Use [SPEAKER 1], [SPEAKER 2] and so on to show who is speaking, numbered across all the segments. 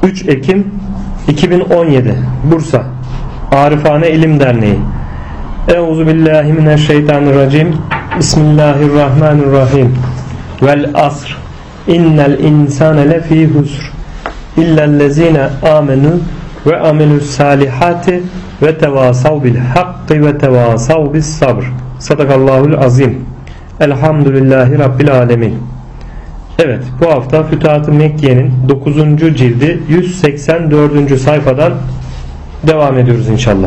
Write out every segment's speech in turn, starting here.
[SPEAKER 1] 3 Ekim 2017 Bursa Arifane İlim Derneği. Euzubillahimineşşeytanirracim. Bismillahirrahmanirrahim. Vel asr. İnnel insane lefî husr. İllellezîne âmenû ve amilus salihati ve tevasav bil hakkı ve tevasav bis sabr. Sadakallahul azim. Elhamdülillahi Rabbil alemin. Evet, bu hafta Fütuhat-ı Mekke'nin 9. cildi 184. sayfadan devam ediyoruz inşallah.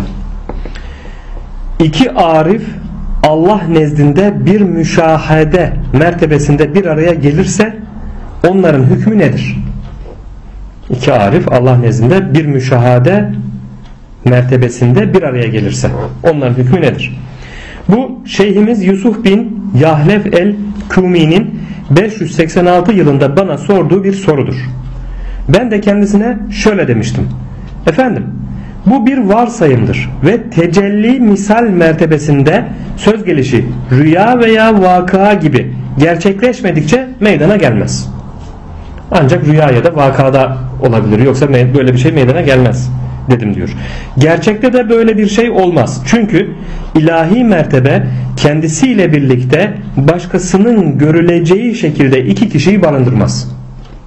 [SPEAKER 1] İki arif Allah nezdinde bir müşahede mertebesinde bir araya gelirse onların hükmü nedir? İki arif Allah nezdinde bir müşahede mertebesinde bir araya gelirse onların hükmü nedir? Bu Şeyhimiz Yusuf bin Yahlef el-Kumi'nin 586 yılında bana sorduğu bir sorudur. Ben de kendisine şöyle demiştim. Efendim, bu bir varsayımdır ve tecelli misal mertebesinde söz gelişi rüya veya vakıa gibi gerçekleşmedikçe meydana gelmez. Ancak rüya ya da vakada olabilir, yoksa böyle bir şey meydana gelmez dedim diyor. Gerçekte de böyle bir şey olmaz. Çünkü ilahi mertebe kendisiyle birlikte başkasının görüleceği şekilde iki kişiyi barındırmaz.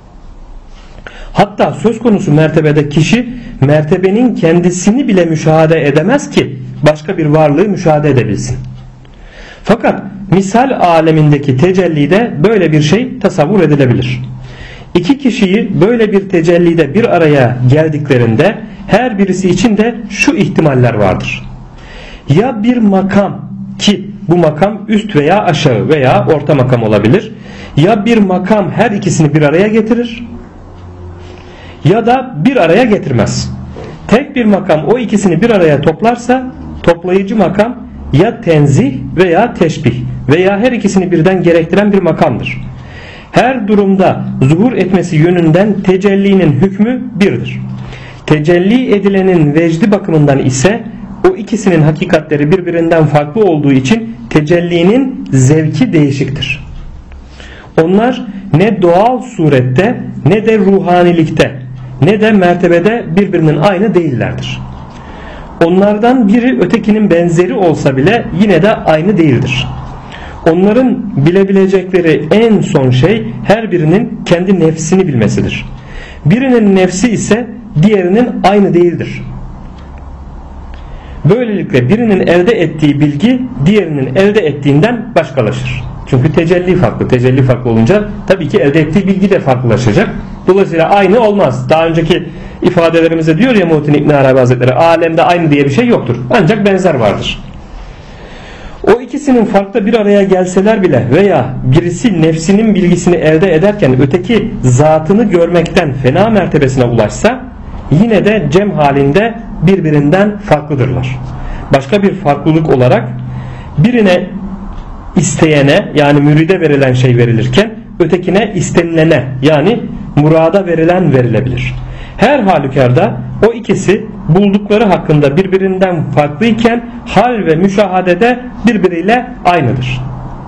[SPEAKER 1] Hatta söz konusu mertebede kişi mertebenin kendisini bile müşahede edemez ki başka bir varlığı müşahede edebilsin. Fakat misal alemindeki tecellide böyle bir şey tasavvur edilebilir. İki kişiyi böyle bir tecellide bir araya geldiklerinde her birisi için de şu ihtimaller vardır. Ya bir makam, ki bu makam üst veya aşağı veya orta makam olabilir, ya bir makam her ikisini bir araya getirir ya da bir araya getirmez. Tek bir makam o ikisini bir araya toplarsa toplayıcı makam ya tenzih veya teşbih veya her ikisini birden gerektiren bir makamdır. Her durumda zuhur etmesi yönünden tecellinin hükmü birdir. Tecelli edilenin vecdi bakımından ise o ikisinin hakikatleri birbirinden farklı olduğu için tecellinin zevki değişiktir. Onlar ne doğal surette ne de ruhanilikte ne de mertebede birbirinin aynı değillerdir. Onlardan biri ötekinin benzeri olsa bile yine de aynı değildir. Onların bilebilecekleri en son şey her birinin kendi nefsini bilmesidir. Birinin nefsi ise diğerinin aynı değildir. Böylelikle birinin elde ettiği bilgi diğerinin elde ettiğinden başkalaşır. Çünkü tecelli farklı. Tecelli farklı olunca tabii ki elde ettiği bilgi de farklılaşacak. Dolayısıyla aynı olmaz. Daha önceki ifadelerimizde diyor ya Muhittin İbn Arabi Hazretleri, alemde aynı diye bir şey yoktur. Ancak benzer vardır. O ikisinin farklı bir araya gelseler bile veya birisi nefsinin bilgisini elde ederken öteki zatını görmekten fena mertebesine ulaşsa yine de cem halinde birbirinden farklıdırlar. Başka bir farklılık olarak birine isteyene yani müride verilen şey verilirken ötekine istenilene yani murada verilen verilebilir. Her halükarda o ikisi buldukları hakkında birbirinden farklıyken hal ve müşahadede birbiriyle aynıdır.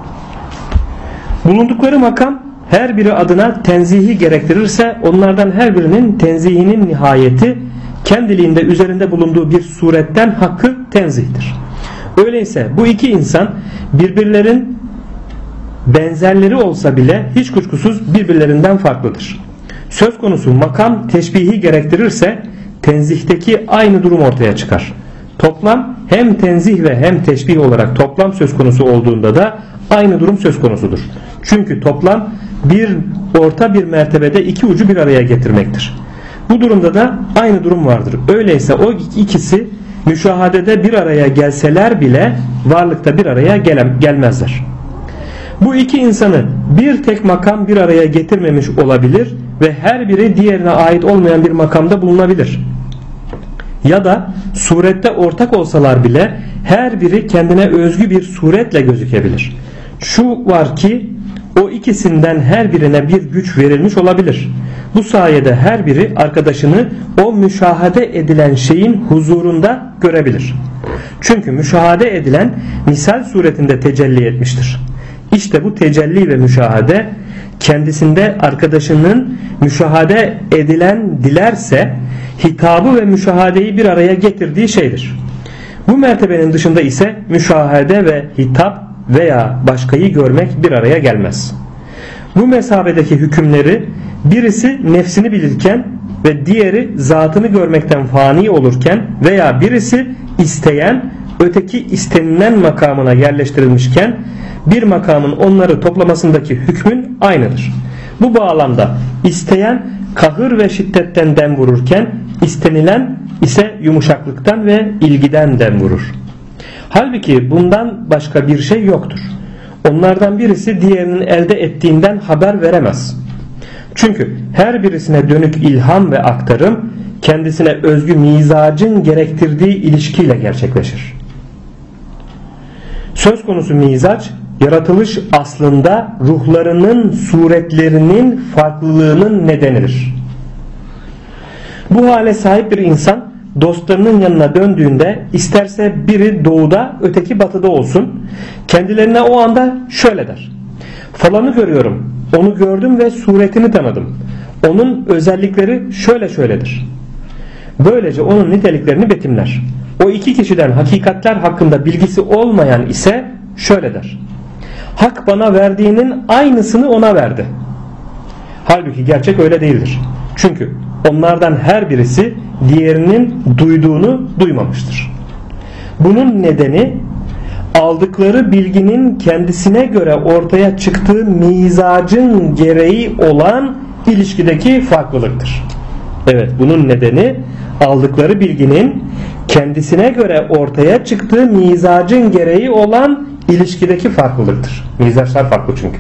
[SPEAKER 1] Bulundukları makam her biri adına tenzihi gerektirirse onlardan her birinin tenzihinin nihayeti kendiliğinde üzerinde bulunduğu bir suretten hakkı tenzihtir. Öyleyse bu iki insan birbirlerin benzerleri olsa bile hiç kuşkusuz birbirlerinden farklıdır. Söz konusu makam teşbihi gerektirirse tenzihteki aynı durum ortaya çıkar. Toplam hem tenzih ve hem teşbih olarak toplam söz konusu olduğunda da aynı durum söz konusudur. Çünkü toplam orta bir mertebede iki ucu bir araya getirmektir. Bu durumda da aynı durum vardır. Öyleyse o ikisi müşahadede bir araya gelseler bile varlıkta bir araya gelmezler. Bu iki insanı bir tek makam bir araya getirmemiş olabilir ve her biri diğerine ait olmayan bir makamda bulunabilir. Ya da surette ortak olsalar bile her biri kendine özgü bir suretle gözükebilir. Şu var ki o ikisinden her birine bir güç verilmiş olabilir. Bu sayede her biri arkadaşını o müşahede edilen şeyin huzurunda görebilir. Çünkü müşahede edilen misal suretinde tecelli etmiştir. İşte bu tecelli ve müşahede kendisinde arkadaşının müşahede edilen dilerse hitabı ve müşahadeyi bir araya getirdiği şeydir. Bu mertebenin dışında ise müşahede ve hitap veya başkayı görmek bir araya gelmez. Bu mesabedeki hükümleri birisi nefsini bilirken ve diğeri zatını görmekten fani olurken veya birisi isteyen öteki istenilen makamına yerleştirilmişken bir makamın onları toplamasındaki hükmün aynıdır. Bu bağlamda isteyen kahır ve şiddetten dem vururken istenilen ise yumuşaklıktan ve ilgiden dem vurur. Halbuki bundan başka bir şey yoktur. Onlardan birisi diğerinin elde ettiğinden haber veremez. Çünkü her birisine dönük ilham ve aktarım kendisine özgü mizacın gerektirdiği ilişkiyle gerçekleşir. Söz konusu mizaç, yaratılış aslında ruhlarının suretlerinin farklılığının nedenidir. Bu hale sahip bir insan dostlarının yanına döndüğünde isterse biri doğuda öteki batıda olsun kendilerine o anda şöyle der: falanı görüyorum, onu gördüm ve suretini tanıdım, onun özellikleri şöyle şöyledir. Böylece onun niteliklerini betimler. O iki kişiden hakikatler hakkında bilgisi olmayan ise şöyle der: Hak bana verdiğinin aynısını ona verdi. Halbuki gerçek öyle değildir. Çünkü onlardan her birisi diğerinin duyduğunu duymamıştır. Bunun nedeni aldıkları bilginin kendisine göre ortaya çıktığı mizacın gereği olan ilişkideki farklılıktır. Evet, bunun nedeni aldıkları bilginin kendisine göre ortaya çıktığı mizacın gereği olan ilişkideki farklılıktır. Mizaçlar farklı çünkü.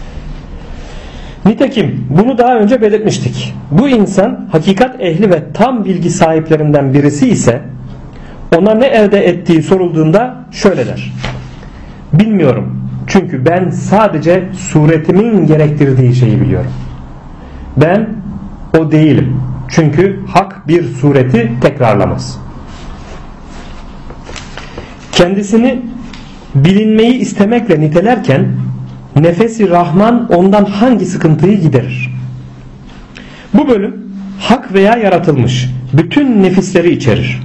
[SPEAKER 1] Nitekim bunu daha önce belirtmiştik. Bu insan hakikat ehli ve tam bilgi sahiplerinden birisi ise ona ne elde ettiği sorulduğunda şöyle der: bilmiyorum, çünkü ben sadece suretimin gerektirdiği şeyi biliyorum. Ben o değilim, çünkü hak bir sureti tekrarlamaz. Kendisini bilinmeyi istemekle nitelerken nefesi Rahman ondan hangi sıkıntıyı giderir? Bu bölüm hak veya yaratılmış bütün nefisleri içerir.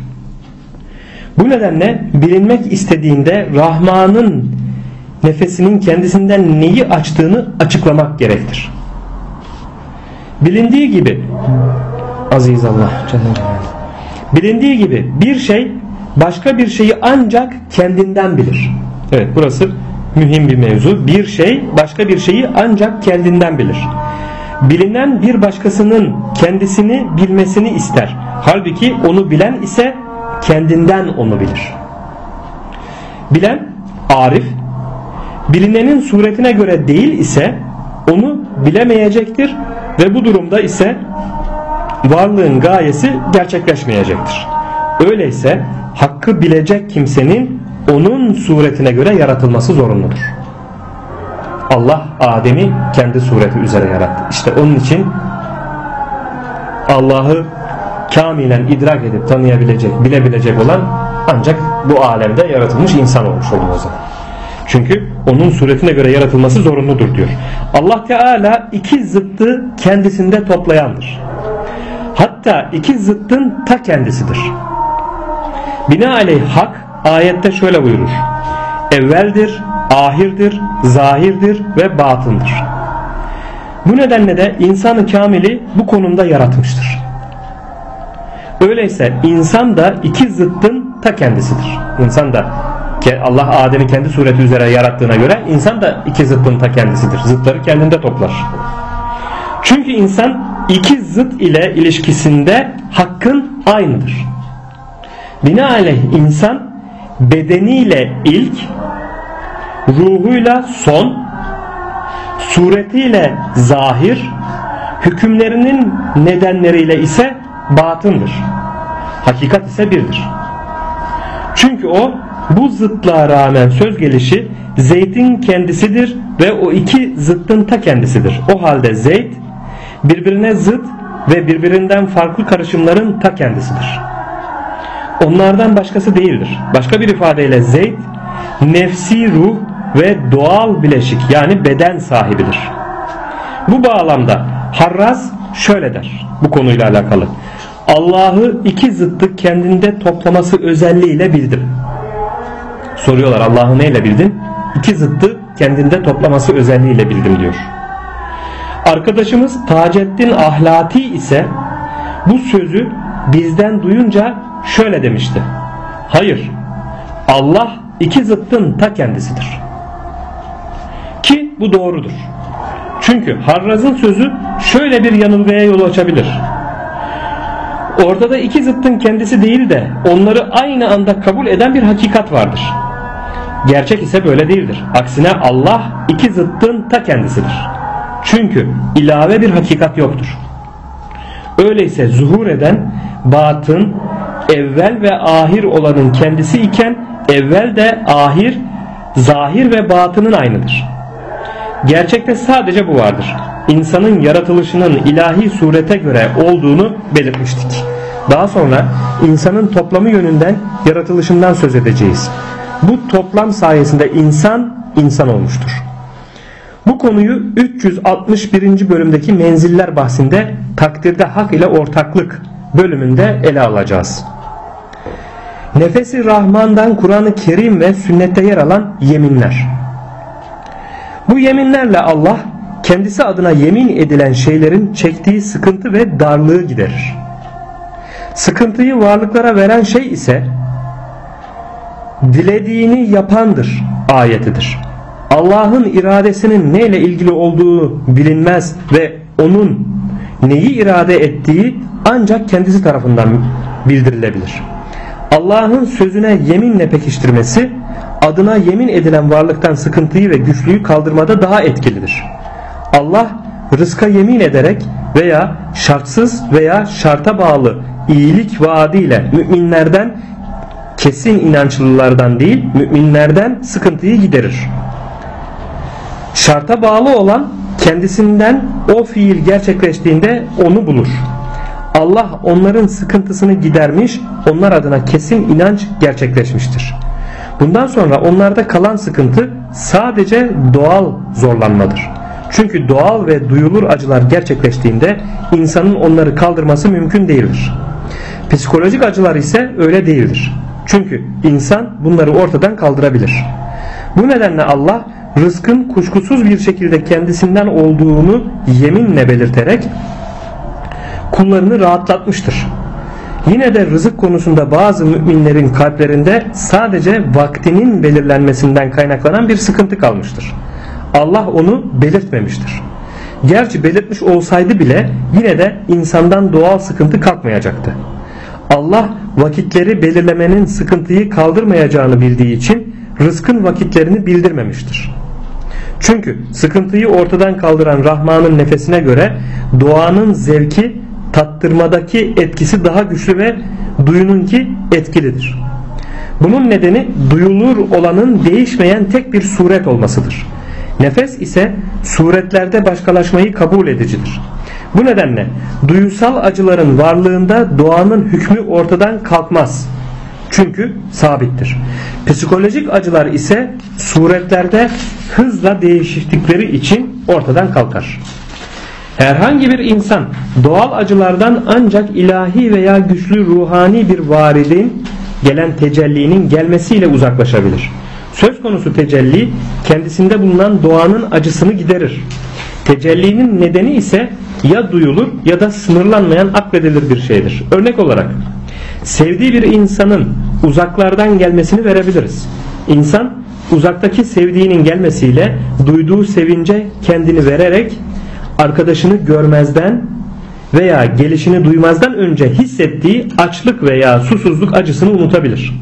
[SPEAKER 1] Bu nedenle bilinmek istediğinde Rahman'ın nefesinin kendisinden neyi açtığını açıklamak gerektir. Bilindiği gibi aziz Allah, bilindiği gibi bir şey başka bir şeyi ancak kendinden bilir. Evet, burası mühim bir mevzu. Bir şey başka bir şeyi ancak kendinden bilir. Bilinen bir başkasının kendisini bilmesini ister. Halbuki onu bilen ise kendinden onu bilir. Bilen, arif, bilinenin suretine göre değil ise onu bilemeyecektir ve bu durumda ise varlığın gayesi gerçekleşmeyecektir. Öyleyse hakkı bilecek kimsenin onun suretine göre yaratılması zorunludur. Allah Adem'i kendi sureti üzere yarattı. İşte onun için Allah'ı kamilen idrak edip tanıyabilecek, bilebilecek olan ancak bu alemde yaratılmış insan olmuş oluyor o zaman. Çünkü onun suretine göre yaratılması zorunludur diyor. Allah Teala iki zıttı kendisinde toplayandır. Hatta iki zıttın ta kendisidir. Binaenaleyh hak ayette şöyle buyurur: evveldir, ahirdir, zahirdir ve batındır. Bu nedenle de insanı kamili bu konumda yaratmıştır. Öyleyse insan da iki zıttın ta kendisidir. İnsan da Allah Adem'i kendi sureti üzere yarattığına göre insan da iki zıttın ta kendisidir. Zıtları kendinde toplar. Çünkü insan iki zıt ile ilişkisinde hakkın aynıdır. Binaenaleyh insan bedeniyle ilk, ruhuyla son, suretiyle zahir, hükümlerinin nedenleriyle ise batındır. Hakikat ise birdir. Çünkü o bu zıtlığa rağmen söz gelişi Zeyd'in kendisidir ve o iki zıttın ta kendisidir. O halde Zeyd birbirine zıt ve birbirinden farklı karışımların ta kendisidir. Onlardan başkası değildir. Başka bir ifadeyle Zeyd nefsi ruh ve doğal bileşik yani beden sahibidir. Bu bağlamda Harraz şöyle der bu konuyla alakalı: Allah'ı iki zıttı kendinde toplaması özelliğiyle bildim. Soruyorlar, Allah'ı neyle bildin? İki zıttı kendinde toplaması özelliğiyle bildim diyor. Arkadaşımız Taceddin Ahlati ise bu sözü bizden duyunca şöyle demişti: hayır, Allah iki zıttın ta kendisidir. Ki bu doğrudur. Çünkü Harraz'ın sözü şöyle bir yanılgıya yol açabilir. Ortada iki zıttın kendisi değil de onları aynı anda kabul eden bir hakikat vardır. Gerçek ise böyle değildir. Aksine Allah iki zıttın ta kendisidir. Çünkü ilave bir hakikat yoktur. Öyleyse zuhur eden batın, evvel ve ahir olanın kendisi iken evvel de ahir, zahir ve batının aynıdır. Gerçekte sadece bu vardır. İnsanın yaratılışının ilahi surete göre olduğunu belirtmiştik. Daha sonra insanın toplamı yönünden yaratılışından söz edeceğiz. Bu toplam sayesinde insan olmuştur. Bu konuyu 361. bölümdeki menziller bahsinde takdirde hak ile ortaklık bölümünde ele alacağız. Nefesi Rahman'dan Kur'an-ı Kerim ve sünnette yer alan yeminler. Bu yeminlerle Allah kendisi adına yemin edilen şeylerin çektiği sıkıntı ve darlığı giderir. Sıkıntıyı varlıklara veren şey ise dilediğini yapandır ayetidir. Allah'ın iradesinin neyle ilgili olduğu bilinmez ve onun neyi irade ettiği ancak kendisi tarafından bildirilebilir. Allah'ın sözüne yeminle pekiştirmesi adına yemin edilen varlıktan sıkıntıyı ve güçlüğü kaldırmada daha etkilidir. Allah rızka yemin ederek veya şartsız veya şarta bağlı iyilik vaadiyle müminlerden, kesin inançlılardan değil müminlerden sıkıntıyı giderir. Şarta bağlı olan kendisinden o fiil gerçekleştiğinde onu bulur. Allah onların sıkıntısını gidermiş, onlar adına kesin inanç gerçekleşmiştir. Bundan sonra onlarda kalan sıkıntı sadece doğal zorlanmadır. Çünkü doğal ve duyulur acılar gerçekleştiğinde insanın onları kaldırması mümkün değildir. Psikolojik acılar ise öyle değildir. Çünkü insan bunları ortadan kaldırabilir. Bu nedenle Allah rızkın kuşkusuz bir şekilde kendisinden olduğunu yeminle belirterek kullarını rahatlatmıştır. Yine de rızık konusunda bazı müminlerin kalplerinde sadece vaktinin belirlenmesinden kaynaklanan bir sıkıntı kalmıştır. Allah onu belirtmemiştir. Gerçi belirtmiş olsaydı bile yine de insandan doğal sıkıntı kalkmayacaktı. Allah vakitleri belirlemenin sıkıntıyı kaldırmayacağını bildiği için rızkın vakitlerini bildirmemiştir. Çünkü sıkıntıyı ortadan kaldıran Rahman'ın nefesine göre doğanın zevki tattırmadaki etkisi daha güçlü ve duyununki etkilidir. Bunun nedeni duyulur olanın değişmeyen tek bir suret olmasıdır. Nefes ise suretlerde başkalaşmayı kabul edicidir. Bu nedenle duyusal acıların varlığında doğanın hükmü ortadan kalkmaz. Çünkü sabittir. Psikolojik acılar ise suretlerde hızla değiştikleri için ortadan kalkar. Herhangi bir insan doğal acılardan ancak ilahi veya güçlü ruhani bir varidin gelen tecellinin gelmesiyle uzaklaşabilir. Söz konusu tecelli kendisinde bulunan doğanın acısını giderir. Tecellinin nedeni ise ya duyulur ya da sınırlanmayan akledilir bir şeydir. Örnek olarak sevdiği bir insanın uzaklardan gelmesini verebiliriz. İnsan uzaktaki sevdiğinin gelmesiyle duyduğu sevince kendini vererek arkadaşını görmezden veya gelişini duymazdan önce hissettiği açlık veya susuzluk acısını unutabilir.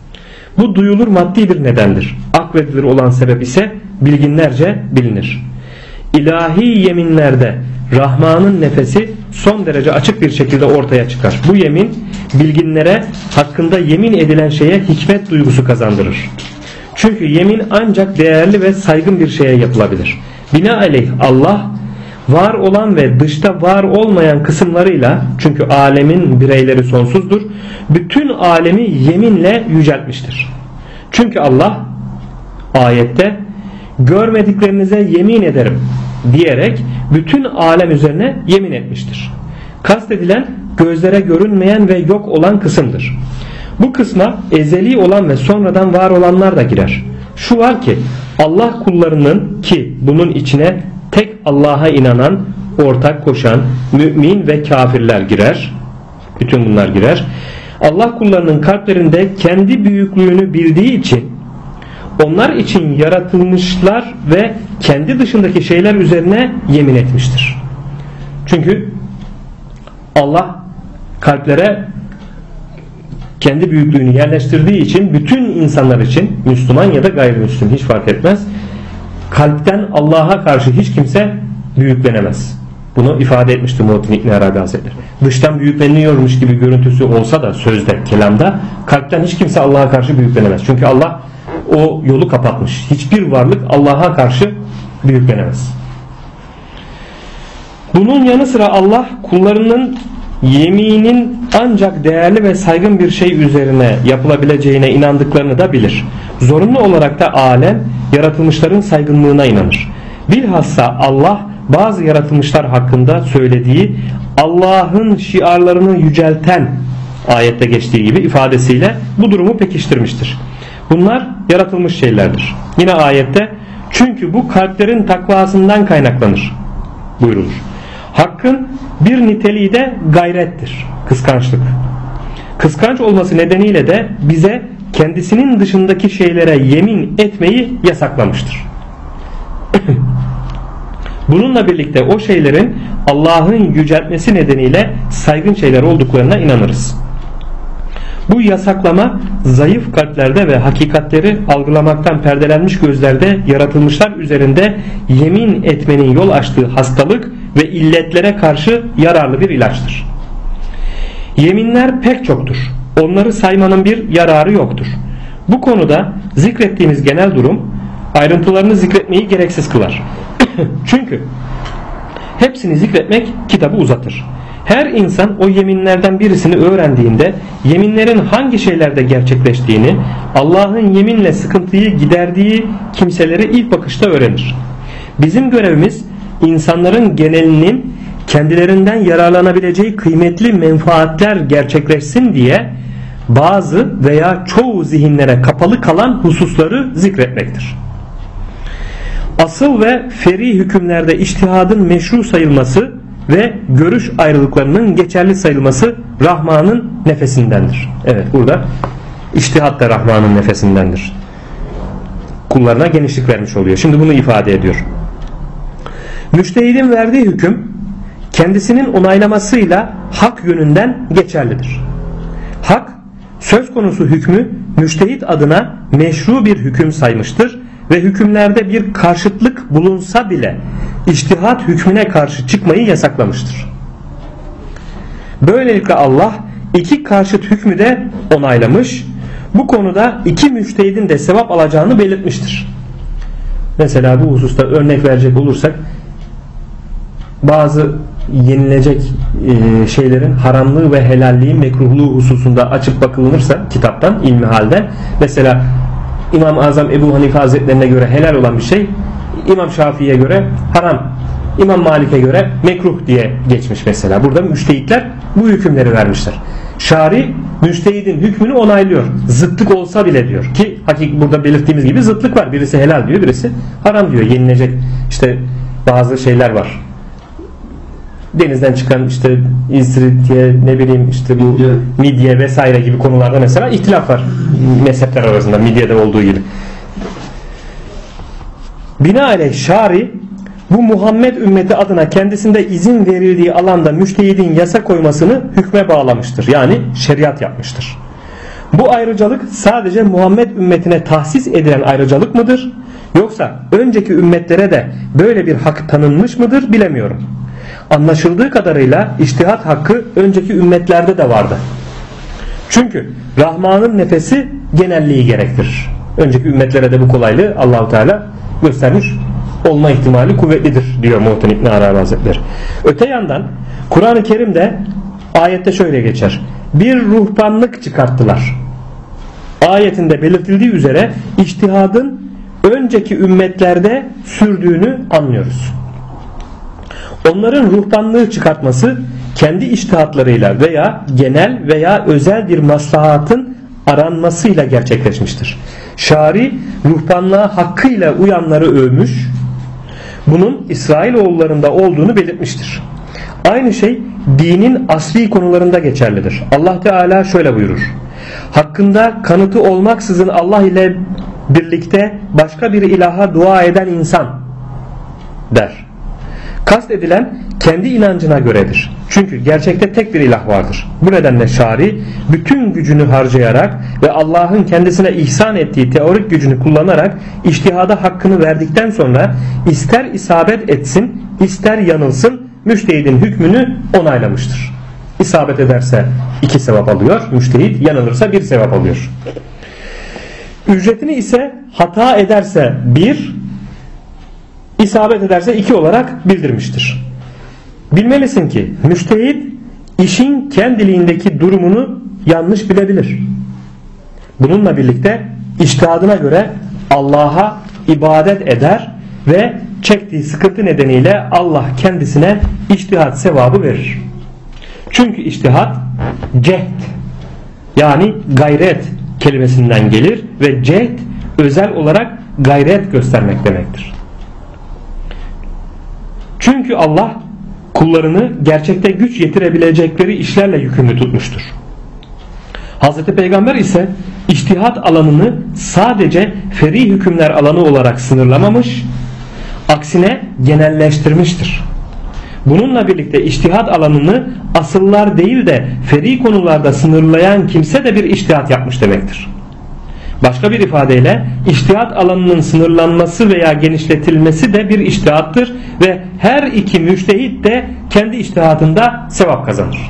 [SPEAKER 1] Bu duyulur maddi bir nedendir. Akledilir olan sebep ise bilginlerce bilinir. İlahi yeminlerde Rahman'ın nefesi son derece açık bir şekilde ortaya çıkar. Bu yemin bilginlere hakkında yemin edilen şeye hikmet duygusu kazandırır. Çünkü yemin ancak değerli ve saygın bir şeye yapılabilir. Binaenaleyh Allah var olan ve dışta var olmayan kısımlarıyla, çünkü alemin bireyleri sonsuzdur, bütün alemi yeminle yüceltmiştir. Çünkü Allah ayette görmediklerinize yemin ederim diyerek bütün alem üzerine yemin etmiştir. Kastedilen gözlere görünmeyen ve yok olan kısımdır. Bu kısma ezeli olan ve sonradan var olanlar da girer. Şu var ki Allah kullarının, ki bunun içine tek Allah'a inanan, ortak koşan, mümin ve kafirler girer. Bütün bunlar girer. Allah kullarının kalplerinde kendi büyüklüğünü bildiği için onlar için yaratılmışlar ve kendi dışındaki şeyler üzerine yemin etmiştir. Çünkü Allah kalplere kendi büyüklüğünü yerleştirdiği için bütün insanlar için, Müslüman ya da gayrimüslim hiç fark etmez, kalpten Allah'a karşı hiç kimse büyüklenemez. Bunu ifade etmişti Muhittin İbn Arabi Hazretleri. Dıştan büyükleniyormuş gibi görüntüsü olsa da sözde, kelamda, kalpten hiç kimse Allah'a karşı büyüklenemez. Çünkü Allah o yolu kapatmış. Hiçbir varlık Allah'a karşı büyüklenemez. Bunun yanı sıra Allah kullarının yeminin ancak değerli ve saygın bir şey üzerine yapılabileceğine inandıklarını da bilir. Zorunlu olarak da alem yaratılmışların saygınlığına inanır. Bilhassa Allah bazı yaratılmışlar hakkında söylediği Allah'ın şiarlarını yücelten, ayette geçtiği gibi ifadesiyle bu durumu pekiştirmiştir. Bunlar yaratılmış şeylerdir. Yine ayette çünkü bu kalplerin takvasından kaynaklanır buyrulur. Hakkın bir niteliği de gayrettir, kıskançlık. Kıskanç olması nedeniyle de bize kendisinin dışındaki şeylere yemin etmeyi yasaklamıştır. Bununla birlikte o şeylerin Allah'ın yüceltmesi nedeniyle saygın şeyler olduklarına inanırız. Bu yasaklama zayıf kalplerde ve hakikatleri algılamaktan perdelenmiş gözlerde yaratılmışlar üzerinde yemin etmenin yol açtığı hastalık ve illetlere karşı yararlı bir ilaçtır. Yeminler pek çoktur. Onları saymanın bir yararı yoktur. Bu konuda zikrettiğimiz genel durum ayrıntılarını zikretmeyi gereksiz kılar. Çünkü hepsini zikretmek kitabı uzatır. Her insan o yeminlerden birisini öğrendiğinde yeminlerin hangi şeylerde gerçekleştiğini, Allah'ın yeminle sıkıntıyı giderdiği kimseleri ilk bakışta öğrenir. Bizim görevimiz insanların genelinin kendilerinden yararlanabileceği kıymetli menfaatler gerçekleşsin diye bazı veya çoğu zihinlere kapalı kalan hususları zikretmektir. Asıl ve feri hükümlerde içtihadın meşru sayılması ve görüş ayrılıklarının geçerli sayılması Rahman'ın nefesindendir. Evet, burada içtihat da Rahman'ın nefesindendir. Kullarına genişlik vermiş oluyor. Şimdi bunu ifade ediyor. Müştehidin verdiği hüküm kendisinin onaylamasıyla hak yönünden geçerlidir. Hak söz konusu hükmü müştehit adına meşru bir hüküm saymıştır ve hükümlerde bir karşıtlık bulunsa bile içtihat hükmüne karşı çıkmayı yasaklamıştır. Böylelikle Allah iki karşıt hükmü de onaylamış, bu konuda iki müştehidin de sevap alacağını belirtmiştir. Mesela bu hususta örnek verecek olursak, bazı yenilecek şeylerin haramlığı ve helalliği, mekruhluğu hususunda açıp bakılırsa kitaptan, ilmi halden, mesela İmam-ı Azam Ebu Hanife Hazretlerine göre helal olan bir şey İmam Şafii'ye göre haram, İmam Malik'e göre mekruh diye geçmiş mesela. Burada müştehitler bu hükümleri vermişler. Şari müştehidin hükmünü onaylıyor. Zıtlık olsa bile diyor ki hakik burada belirttiğimiz gibi zıtlık var. Birisi helal diyor, birisi haram diyor. Yenilecek işte bazı şeyler var. Denizden çıkan işte izdiridye, ne bileyim işte bu midye vesaire gibi konularda mesela ihtilaf var mezhepler arasında, midyede olduğu gibi. Binaenaleyh şari bu Muhammed ümmeti adına kendisinde izin verildiği alanda müştehidin yasa koymasını hükme bağlamıştır. Yani şeriat yapmıştır. Bu ayrıcalık sadece Muhammed ümmetine tahsis edilen ayrıcalık mıdır? Yoksa önceki ümmetlere de böyle bir hak tanınmış mıdır bilemiyorum. Anlaşıldığı kadarıyla içtihat hakkı önceki ümmetlerde de vardı. Çünkü Rahman'ın nefesi genelliği gerektirir. Önceki ümmetlere de bu kolaylığı Allah-u Teala göstermiş olma ihtimali kuvvetlidir diyor Muhittin İbn Arabi Hazretleri. Öte yandan Kur'an-ı Kerim'de ayette şöyle geçer: bir ruhbanlık çıkarttılar. Ayetinde belirtildiği üzere içtihadın önceki ümmetlerde sürdüğünü anlıyoruz. onların ruhbanlığı çıkartması kendi içtihatlarıyla veya genel veya özel bir maslahatın aranmasıyla gerçekleşmiştir. Şari ruhbanlığa hakkıyla uyanları övmüş, bunun İsrailoğullarında olduğunu belirtmiştir. Aynı şey dinin asli konularında geçerlidir. Allah Teala şöyle buyurur: hakkında kanıtı olmaksızın Allah ile birlikte başka bir ilaha dua eden insan der. Kast edilen kendi inancına göredir. Çünkü gerçekte tek bir ilah vardır. Bu nedenle şari bütün gücünü harcayarak ve Allah'ın kendisine ihsan ettiği teorik gücünü kullanarak içtihada hakkını verdikten sonra ister isabet etsin ister yanılsın müştehidin hükmünü onaylamıştır. İsabet ederse 2 sevap alıyor, müştehit yanılırsa 1 sevap alıyor. Ücretini ise hata ederse 1, isabet ederse 2 olarak bildirmiştir. Bilmelisin ki müştehit işin kendiliğindeki durumunu yanlış bilebilir. Bununla birlikte içtihadına göre Allah'a ibadet eder ve çektiği sıkıntı nedeniyle Allah kendisine içtihat sevabı verir. Çünkü içtihat cehd yani gayret kelimesinden gelir ve cehd özel olarak gayret göstermek demektir. Çünkü Allah kullarını gerçekte güç yetirebilecekleri işlerle yükümlü tutmuştur. Hazreti Peygamber ise içtihat alanını sadece feri hükümler alanı olarak sınırlamamış, aksine genelleştirmiştir. Bununla birlikte içtihat alanını asıllar değil de feri konularda sınırlayan kimse de bir içtihat yapmış demektir. Başka bir ifadeyle içtihat alanının sınırlanması veya genişletilmesi de bir içtihattır ve her iki müştehit de kendi içtihatında sevap kazanır.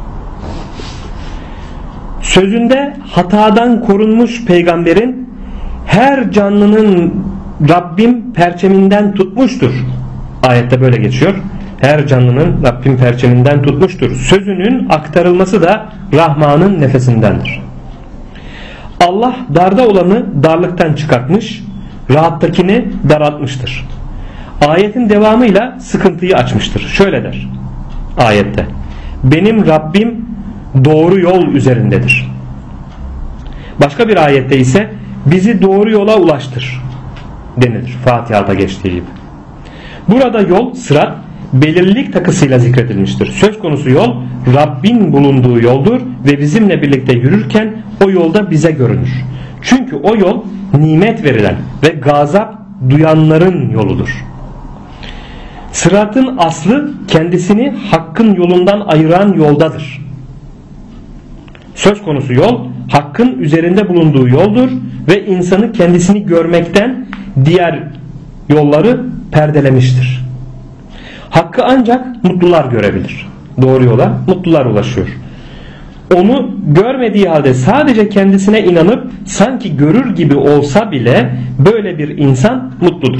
[SPEAKER 1] Sözünde hatadan korunmuş peygamberin her canlının Rabbim perçeminden tutmuştur. Ayette böyle geçiyor. Her canlının Rabbim perçeminden tutmuştur. Sözünün aktarılması da Rahman'ın nefesindendir. Allah darda olanı darlıktan çıkartmış, rahattakini daraltmıştır. Ayetin devamıyla sıkıntıyı açmıştır. Şöyle der ayette: benim Rabbim doğru yol üzerindedir. Başka bir ayette ise bizi doğru yola ulaştır denilir. Fatiha'da geçtiği gibi. Burada yol, sırat belirlilik takısıyla zikredilmiştir. Söz konusu yol Rabbin bulunduğu yoldur ve bizimle birlikte yürürken o yolda bize görünür. Çünkü o yol nimet verilen ve gazap duyanların yoludur. Sıratın aslı kendisini hakkın yolundan ayıran yoldadır. Söz konusu yol hakkın üzerinde bulunduğu yoldur ve insanı kendisini görmekten diğer yolları perdelemiştir. Hakkı ancak mutlular görebilir. Doğru yola mutlular ulaşıyor. Onu görmediği halde sadece kendisine inanıp sanki görür gibi olsa bile böyle bir insan mutludur.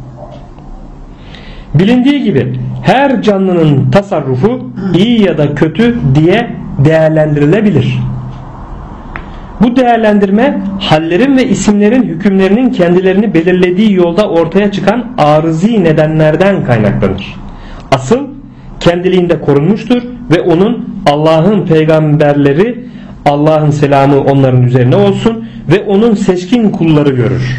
[SPEAKER 1] Bilindiği gibi her canlının tasarrufu iyi ya da kötü diye değerlendirilebilir. Bu değerlendirme hallerin ve isimlerin hükümlerinin kendilerini belirlediği yolda ortaya çıkan arızi nedenlerden kaynaklanır. Asıl kendiliğinde korunmuştur ve onun Allah'ın peygamberleri, Allah'ın selamı onların üzerine olsun ve onun seçkin kulları görür.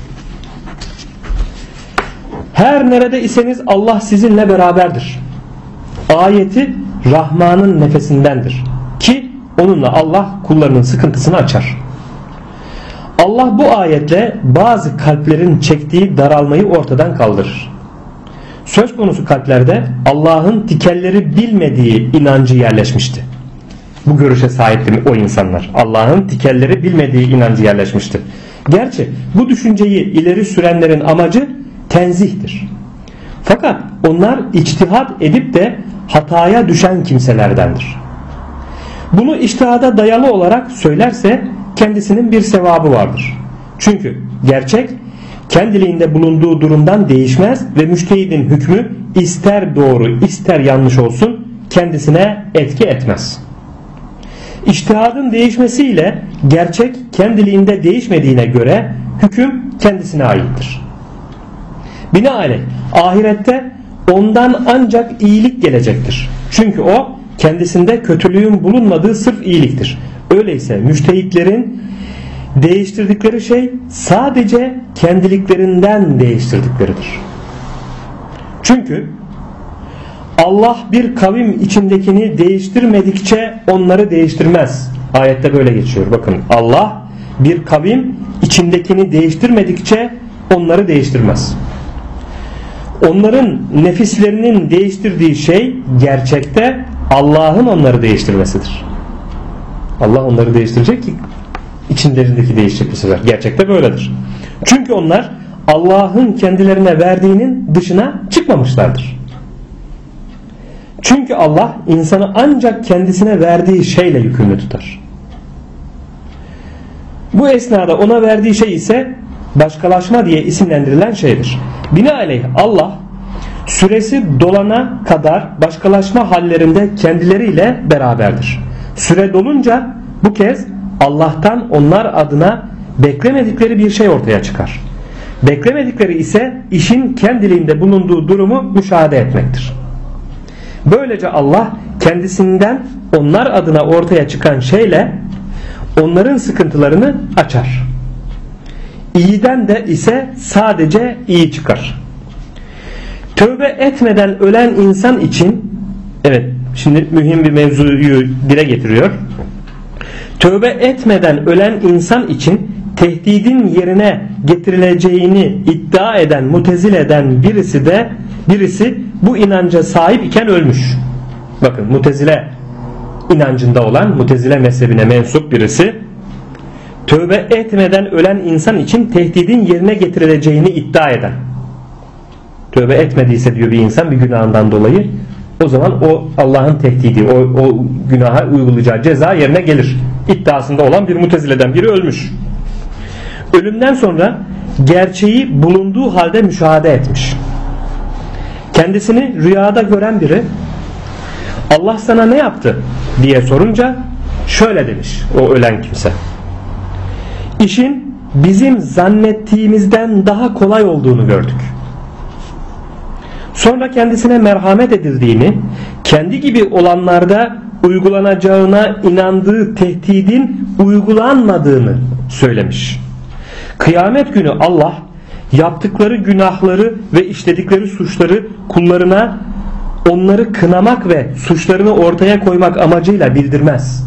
[SPEAKER 1] Her nerede iseniz Allah sizinle beraberdir. Ayeti Rahman'ın nefesindendir ki onunla Allah kullarının sıkıntısını açar. Allah bu ayetle bazı kalplerin çektiği daralmayı ortadan kaldırır. Söz konusu kalplerde Allah'ın tikelleri bilmediği inancı yerleşmişti. Bu görüşe sahipti o insanlar. Allah'ın tikelleri bilmediği inancı yerleşmişti. Gerçi bu düşünceyi ileri sürenlerin amacı tenzihtir. Fakat onlar içtihat edip de hataya düşen kimselerdendir. Bunu içtihada dayalı olarak söylerse kendisinin bir sevabı vardır. Çünkü gerçek kendiliğinde bulunduğu durumdan değişmez ve müştehidin hükmü ister doğru ister yanlış olsun kendisine etki etmez. İçtihadın değişmesiyle gerçek kendiliğinde değişmediğine göre hüküm kendisine aittir. Binaenaleyh ahirette ondan ancak iyilik gelecektir. Çünkü o kendisinde kötülüğün bulunmadığı sırf iyiliktir. Öyleyse müştehitlerin değiştirdikleri şey sadece kendiliklerinden değiştirdikleridir. Çünkü Allah bir kavim içindekini değiştirmedikçe onları değiştirmez. Ayette böyle geçiyor. Bakın, Allah bir kavim içindekini değiştirmedikçe onları değiştirmez. Onların nefislerinin değiştirdiği şey gerçekte Allah'ın onları değiştirmesidir. Allah onları değiştirecek ki içlerindeki değişecek bu sefer. Gerçekte böyledir. Çünkü onlar Allah'ın kendilerine verdiğinin dışına çıkmamışlardır. Çünkü Allah insanı ancak kendisine verdiği şeyle yükümlü tutar. Bu esnada ona verdiği şey ise başkalaşma diye isimlendirilen şeydir. Binaenaleyh Allah süresi dolana kadar başkalaşma hallerinde kendileriyle beraberdir. Süre dolunca bu kez Allah'tan onlar adına beklemedikleri bir şey ortaya çıkar. Beklemedikleri ise işin kendiliğinde bulunduğu durumu müşahede etmektir. Böylece Allah kendisinden onlar adına ortaya çıkan şeyle onların sıkıntılarını açar. İyiden de ise sadece iyi çıkar. Tövbe etmeden ölen insan için, evet, şimdi mühim bir mevzuyu dile getiriyor. Tövbe etmeden ölen insan için tehdidin yerine getirileceğini iddia eden Mutezile'den birisi bu inanca sahip iken ölmüş. Bakın, Mutezile inancında olan, Mutezile mezhebine mensup birisi tövbe etmeden ölen insan için tehdidin yerine getirileceğini iddia eden. Tövbe etmediyse diyor bir insan bir günahından dolayı, o zaman o Allah'ın tehdidi, o günaha uygulayacağı ceza yerine gelir iddiasında olan bir Mutezile'den biri ölmüş. Ölümden sonra gerçeği bulunduğu halde müşahede etmiş. Kendisini rüyada gören biri Allah sana ne yaptı diye sorunca şöyle demiş o ölen kimse: İşin bizim zannettiğimizden daha kolay olduğunu gördük. Sonra kendisine merhamet edildiğini, kendi gibi olanlarda uygulanacağına inandığı tehdidin uygulanmadığını söylemiş. Kıyamet günü Allah yaptıkları günahları ve işledikleri suçları kullarına onları kınamak ve suçlarını ortaya koymak amacıyla bildirmez.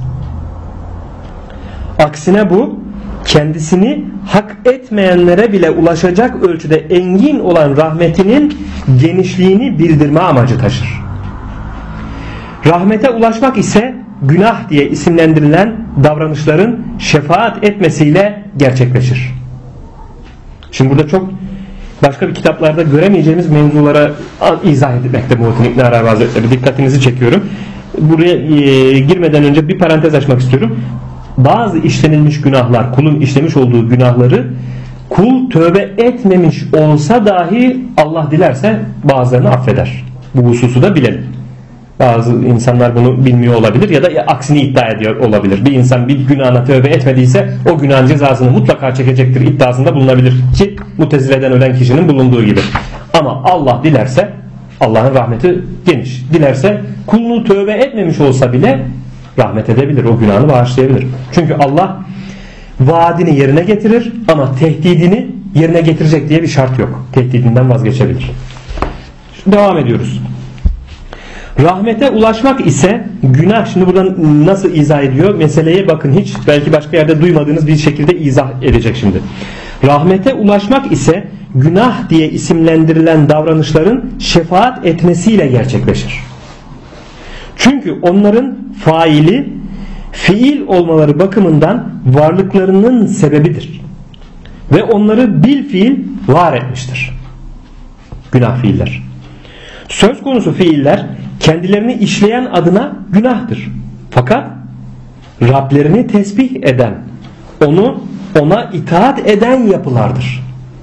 [SPEAKER 1] Aksine bu kendisini hak etmeyenlere bile ulaşacak ölçüde engin olan rahmetinin genişliğini bildirme amacı taşır. Rahmete ulaşmak ise günah diye isimlendirilen davranışların şefaat etmesiyle gerçekleşir. Şimdi burada çok başka bir kitaplarda göremeyeceğimiz mevzulara izah etmekte Muhittin İbn Arabi Hazretleri. Dikkatinizi çekiyorum. Buraya girmeden önce bir parantez açmak istiyorum. Bazı işlenilmiş günahlar, kulun işlemiş olduğu günahları kul tövbe etmemiş olsa dahi Allah dilerse bazılarını affeder. Bu hususu da bilelim. Bazı insanlar bunu bilmiyor olabilir ya da aksini iddia ediyor olabilir. Bir insan bir günahına tövbe etmediyse o günahın cezasını mutlaka çekecektir iddiasında bulunabilir ki Mutezile'den ölen kişinin bulunduğu gibi. Ama Allah dilerse, Allah'ın rahmeti geniş. Dilerse kulunu tövbe etmemiş olsa bile rahmet edebilir, o günahını bağışlayabilir. Çünkü Allah vaadini yerine getirir ama tehdidini yerine getirecek diye bir şart yok. Tehdidinden vazgeçebilir. Devam ediyoruz. Rahmete ulaşmak ise günah. Şimdi buradan nasıl izah ediyor? Meseleye bakın, hiç belki başka yerde duymadığınız bir şekilde izah edecek şimdi. Rahmete ulaşmak ise günah diye isimlendirilen davranışların şefaat etmesiyle gerçekleşir. Çünkü onların faili fiil olmaları bakımından varlıklarının sebebidir. Ve onları bil fiil var etmiştir. Günah fiiller. Söz konusu fiiller kendilerini işleyen adına günahtır. Fakat Rablerini tesbih eden, ona itaat eden yapılardır.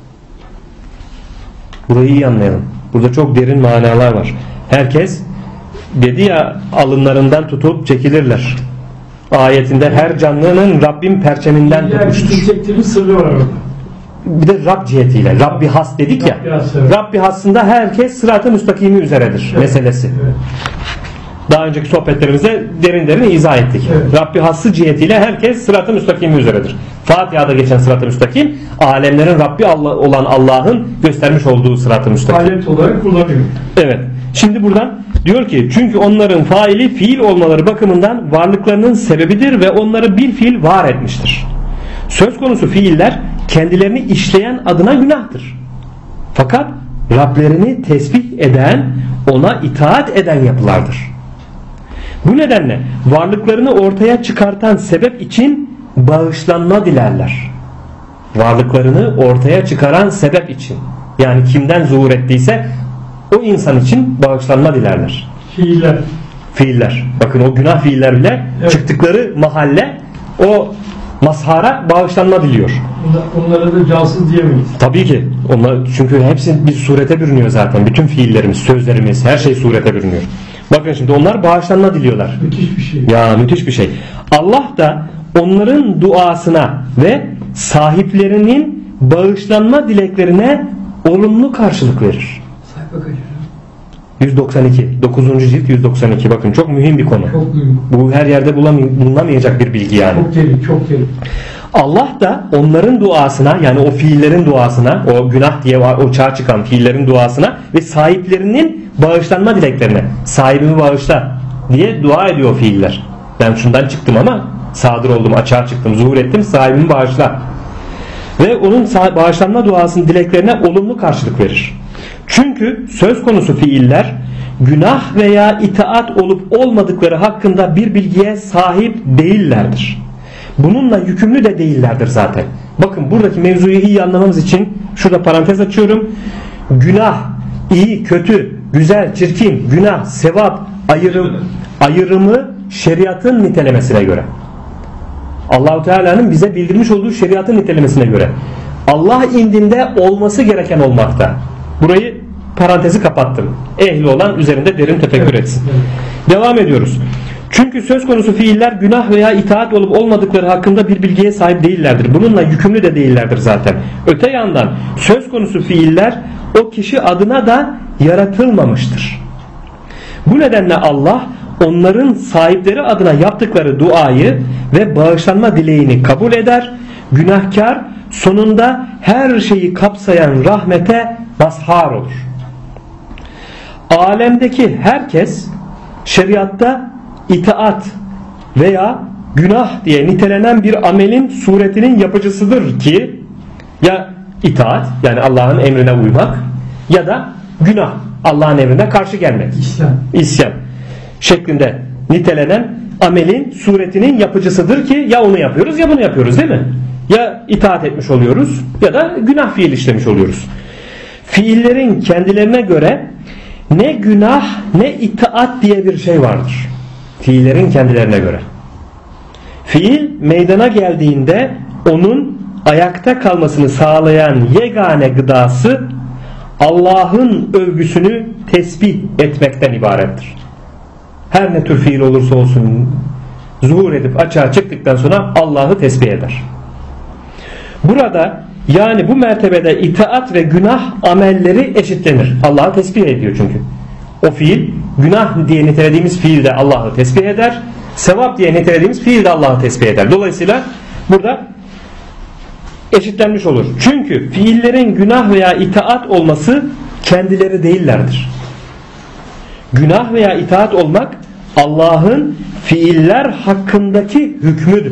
[SPEAKER 1] Burayı iyi anlayalım. Burada çok derin manalar var. Herkes dedi ya, alınlarından tutup çekilirler. Ayetinde her canlının Rabbim perçeminden tutmuştur.
[SPEAKER 2] Çektiğimiz sırrı var orada.
[SPEAKER 1] bir de Rab cihetiyle. Rabbi has dedik ya. Rabbi hasında herkes sırat-ı müstakimi üzeredir meselesi.
[SPEAKER 2] Evet.
[SPEAKER 1] Daha önceki sohbetlerimizde derin izah ettik.
[SPEAKER 2] Evet.
[SPEAKER 1] Rabbi hası cihetiyle herkes sırat-ı müstakimi üzeredir. Fatiha'da geçen sırat-ı müstakim, alemlerin Rabbi olan Allah'ın göstermiş olduğu sırat-ı müstakim.
[SPEAKER 2] Alet olarak kullanıyor.
[SPEAKER 1] Evet. Şimdi buradan diyor ki çünkü onların faili fiil olmaları bakımından varlıklarının sebebidir ve onları bir fiil var etmiştir. Söz konusu fiiller kendilerini işleyen adına günahtır. Fakat Rablerini tesbih eden, ona itaat eden yapılardır. Bu nedenle varlıklarını ortaya çıkartan sebep için bağışlanma dilerler. Varlıklarını ortaya çıkaran sebep için. Yani kimden zuhur ettiyse o insan için bağışlanma dilerler. Fiiller. Bakın o günah fiiller bile çıktıkları mahalle o mazhara bağışlanma diliyor.
[SPEAKER 2] Onlara da cansız diyemeyiz.
[SPEAKER 1] Tabii ki. Onlar, çünkü hepsi bir surete bürünüyor zaten. Bütün fiillerimiz, sözlerimiz, her şey surete bürünüyor. Bakın şimdi onlar bağışlanma diliyorlar.
[SPEAKER 2] Müthiş bir şey.
[SPEAKER 1] Ya müthiş bir şey. Allah da onların duasına ve sahiplerinin bağışlanma dileklerine olumlu karşılık verir.
[SPEAKER 2] Sayfa kaç?
[SPEAKER 1] 192. 9. cilt 192. Bakın çok mühim bir konu.
[SPEAKER 2] Çok mühim.
[SPEAKER 1] Bu her yerde bulunamayacak bir bilgi yani.
[SPEAKER 2] Çok derin.
[SPEAKER 1] Allah da onların duasına, yani o fiillerin duasına, o günah diye o çağ çıkan fiillerin duasına ve sahiplerinin bağışlanma dileklerine, sahibimi bağışla diye dua ediyor o fiiller. Ben şundan çıktım ama sadır oldum, açığa çıktım, zuhur ettim, sahibimi bağışla. Ve onun bağışlanma duasının dileklerine olumlu karşılık verir. Çünkü söz konusu fiiller günah veya itaat olup olmadıkları hakkında bir bilgiye sahip değillerdir. Bununla yükümlü de değillerdir zaten. Bakın buradaki mevzuyu iyi anlamamız için şurada parantez açıyorum. Günah, iyi, kötü, güzel, çirkin, günah, sevap, ayrımı şeriatın nitelemesine göre. Allah-u Teala'nın bize bildirmiş olduğu şeriatın nitelemesine göre. Allah indinde olması gereken olmakta. Burayı parantezi kapattım. Ehli olan üzerinde derin tefekkür etsin. Devam ediyoruz. Çünkü söz konusu fiiller günah veya itaat olup olmadıkları hakkında bir bilgiye sahip değillerdir. Bununla yükümlü de değillerdir zaten. Öte yandan söz konusu fiiller o kişi adına da yaratılmamıştır. Bu nedenle Allah onların sahipleri adına yaptıkları duayı ve bağışlanma dileğini kabul eder. Günahkar sonunda her şeyi kapsayan rahmete mazhar olur. Alemdeki herkes şeriatta itaat veya günah diye nitelenen bir amelin suretinin yapıcısıdır ki ya itaat, yani Allah'ın emrine uymak, ya da günah, Allah'ın emrine karşı gelmek, isyan şeklinde nitelenen amelin suretinin yapıcısıdır ki ya onu yapıyoruz ya bunu yapıyoruz, değil mi? Ya itaat etmiş oluyoruz ya da günah fiil işlemiş oluyoruz. Fiillerin kendilerine göre ne günah ne itaat diye bir şey vardır. Fiillerin kendilerine göre. Fiil meydana geldiğinde onun ayakta kalmasını sağlayan yegane gıdası Allah'ın övgüsünü tesbih etmekten ibarettir. Her ne tür fiil olursa olsun zuhur edip açığa çıktıktan sonra Allah'ı tesbih eder. Burada yani bu mertebede itaat ve günah amelleri eşitlenir. Allah'ı tesbih ediyor çünkü. O fiil günah diye nitelediğimiz fiil de Allah'ı tesbih eder. Sevap diye nitelediğimiz fiil de Allah'ı tesbih eder. Dolayısıyla burada eşitlenmiş olur. Çünkü fiillerin günah veya itaat olması kendileri değillerdir. Günah veya itaat olmak Allah'ın fiiller hakkındaki hükmüdür.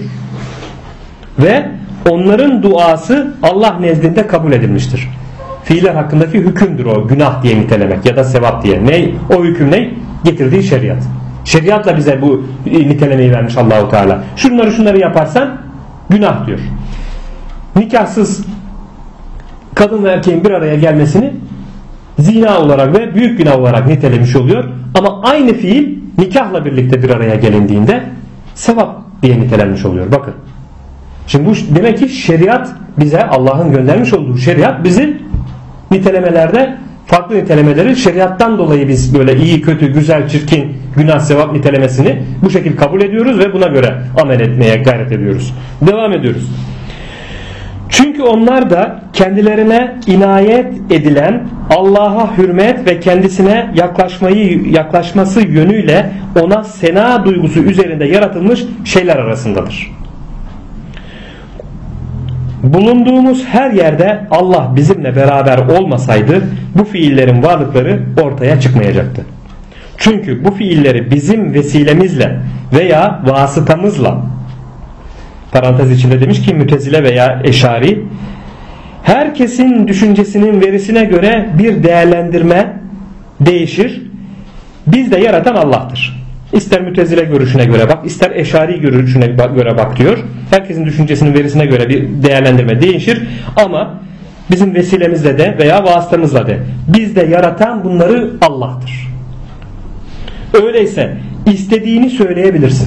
[SPEAKER 1] Ve onların duası Allah nezdinde kabul edilmiştir. Fiiller hakkındaki hükümdür o, günah diye nitelemek ya da sevap diye. Ne? O hüküm ne? Getirdiği şeriat. Şeriatla bize bu nitelemeyi vermiş Allahu Teala. Şunları yaparsan günah diyor. Nikahsız kadın ve erkeğin bir araya gelmesini zina olarak ve büyük günah olarak nitelemiş oluyor. Ama aynı fiil nikahla birlikte bir araya gelindiğinde sevap diye nitelenmiş oluyor. Bakın. Şimdi bu demek ki şeriat bize, Allah'ın göndermiş olduğu şeriat bizi nitelemelerde farklı nitelemeleri şeriattan dolayı biz böyle iyi, kötü, güzel, çirkin, günah, sevap nitelemesini bu şekilde kabul ediyoruz ve buna göre amel etmeye gayret ediyoruz. Devam ediyoruz. Çünkü onlar da kendilerine inayet edilen Allah'a hürmet ve kendisine yaklaşması yönüyle ona sena duygusu üzerinde yaratılmış şeyler arasındadır. Bulunduğumuz her yerde Allah bizimle beraber olmasaydı bu fiillerin varlıkları ortaya çıkmayacaktı. Çünkü bu fiilleri bizim vesilemizle veya vasıtamızla, parantez içinde demiş ki Mütezile veya Eşari, herkesin düşüncesinin verisine göre bir değerlendirme değişir. Bizde yaratan Allah'tır. İster Mütezile görüşüne göre bak, ister Eşari görüşüne göre bak diyor. Herkesin düşüncesinin verisine göre bir değerlendirme değişir ama bizim vesilemizle de veya vasıtamızla de bizde yaratan bunları Allah'tır. Öyleyse istediğini söyleyebilirsin.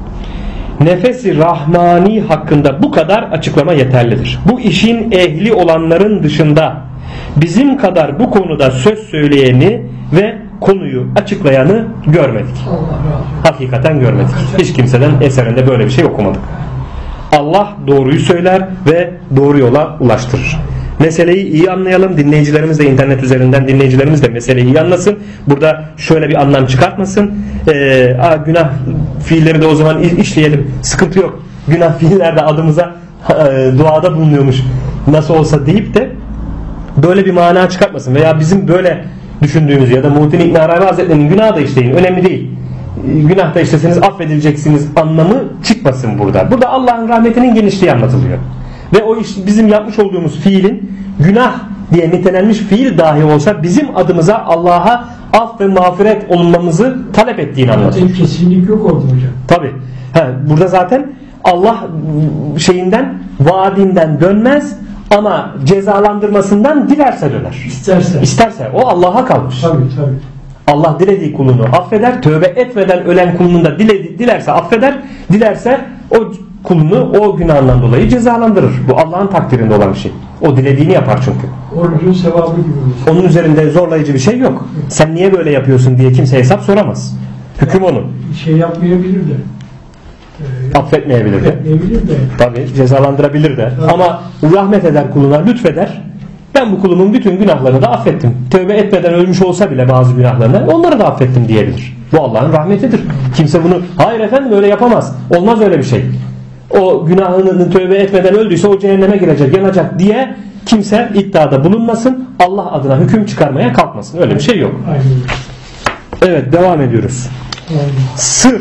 [SPEAKER 1] Nefesi Rahmani hakkında bu kadar açıklama yeterlidir. Bu işin ehli olanların dışında bizim kadar bu konuda söz söyleyeni ve konuyu açıklayanı görmedik. Hakikaten görmedik. Hiç kimseden eserinde böyle bir şey okumadık. Allah doğruyu söyler ve doğru yola ulaştırır. Meseleyi iyi anlayalım. Dinleyicilerimiz de internet üzerinden dinleyicilerimiz de meseleyi iyi anlasın. Burada şöyle bir anlam çıkartmasın. Günah fiilleri de o zaman işleyelim. Sıkıntı yok. Günah fiiller de adımıza duada bulunuyormuş. Nasıl olsa deyip de böyle bir mana çıkartmasın. Veya bizim böyle düşündüğümüz ya da Muhittin İbn Arabi Hazretleri'nin günahı da işleyin. Önemli değil. Günahda işleseniz affedileceksiniz anlamı çıkmasın burada. Burada Allah'ın rahmetinin genişliği anlatılıyor. Ve o iş bizim yapmış olduğumuz fiilin günah diye nitelenmiş fiil dahi olsa bizim adımıza Allah'a af ve mağfiret olunmamızı talep ettiğini anlatıyor.
[SPEAKER 2] Kesinlik yok orada hocam.
[SPEAKER 1] Tabi. Burada zaten Allah vaadinden dönmez ama cezalandırmasından dilerse döner. İsterse. O Allah'a kalmış.
[SPEAKER 2] Tabii.
[SPEAKER 1] Allah dilediği kulunu affeder. Tövbe etmeden ölen kulunu da dilerse affeder. Dilerse o kulunu o günahından dolayı cezalandırır. Bu Allah'ın takdirinde olan bir şey. O dilediğini yapar çünkü.
[SPEAKER 2] Orucun sevabı gibi.
[SPEAKER 1] Onun üzerinde zorlayıcı bir şey yok. Sen niye böyle yapıyorsun diye kimse hesap soramaz. Hüküm onun.
[SPEAKER 2] Yapmayabilir de.
[SPEAKER 1] Affetmeyebilir de. Tabii cezalandırabilir de. Tabii. Ama rahmet eder kuluna, lütfeder. Ben bu kulumun bütün günahlarını da affettim. Tövbe etmeden ölmüş olsa bile bazı günahlarını onları da affettim diyebilir. Bu Allah'ın rahmetidir. Kimse bunu hayır efendim öyle yapamaz. Olmaz öyle bir şey. O günahını tövbe etmeden öldüyse o cehenneme girecek, yanacak diye kimse iddiada bulunmasın. Allah adına hüküm çıkarmaya kalkmasın. Öyle bir şey yok.
[SPEAKER 2] Aynen.
[SPEAKER 1] Evet, devam ediyoruz.
[SPEAKER 2] Aynen.
[SPEAKER 1] Sır.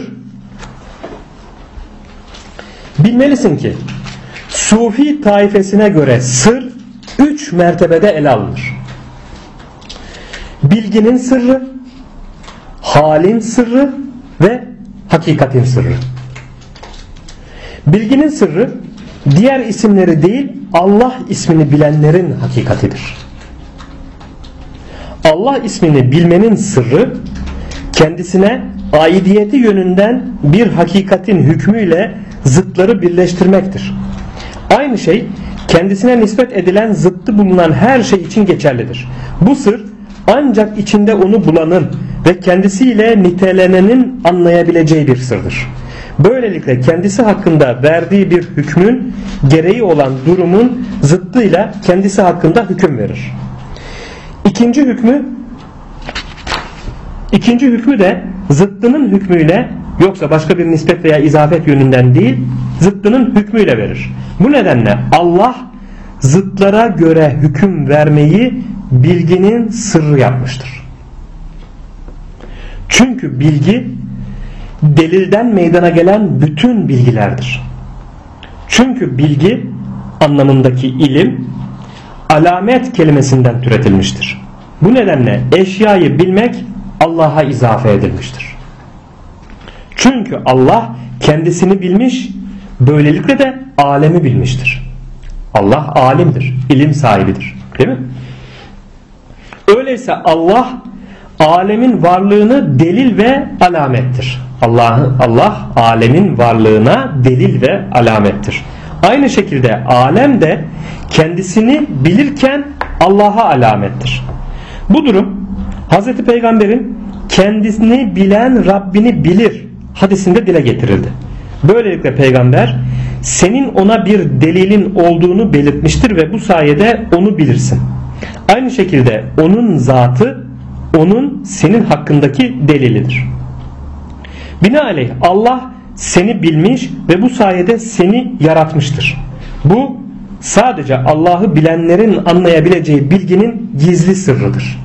[SPEAKER 1] Bilmelisin ki Sufi taifesine göre sır 3 mertebede ele alınır. Bilginin sırrı, halin sırrı ve hakikatin sırrı. Bilginin sırrı diğer isimleri değil Allah ismini bilenlerin hakikatidir. Allah ismini bilmenin sırrı kendisine aidiyeti yönünden bir hakikatin hükmüyle zıtları birleştirmektir. Aynı şey kendisine nispet edilen zıttı bulunan her şey için geçerlidir. Bu sır ancak içinde onu bulanın ve kendisiyle nitelenenin anlayabileceği bir sırdır. Böylelikle kendisi hakkında verdiği bir hükmün gereği olan durumun zıttıyla kendisi hakkında hüküm verir. İkinci hükmü de zıttının hükmüyle, yoksa başka bir nispet veya izafet yönünden değil, zıttının hükmüyle verir. Bu nedenle Allah zıtlara göre hüküm vermeyi bilginin sırrı yapmıştır. Çünkü bilgi delilden meydana gelen bütün bilgilerdir. Çünkü bilgi anlamındaki ilim alamet kelimesinden türetilmiştir. Bu nedenle eşyayı bilmek Allah'a izafe edilmiştir. Çünkü Allah kendisini bilmiş, böylelikle de alemi bilmiştir. Allah alimdir, ilim sahibidir. Değil mi? Öyleyse Allah alemin varlığını delil ve alamettir. Allah alemin varlığına delil ve alamettir. Aynı şekilde alem de kendisini bilirken Allah'a alamettir. Bu durum Hz. Peygamber'in kendisini bilen Rabbini bilir hadisinde dile getirildi. Böylelikle Peygamber senin ona bir delilin olduğunu belirtmiştir ve bu sayede onu bilirsin. Aynı şekilde onun zatı onun senin hakkındaki delilidir. Binaenaleyh Allah seni bilmiş ve bu sayede seni yaratmıştır. Bu sadece Allah'ı bilenlerin anlayabileceği bilginin gizli sırrıdır.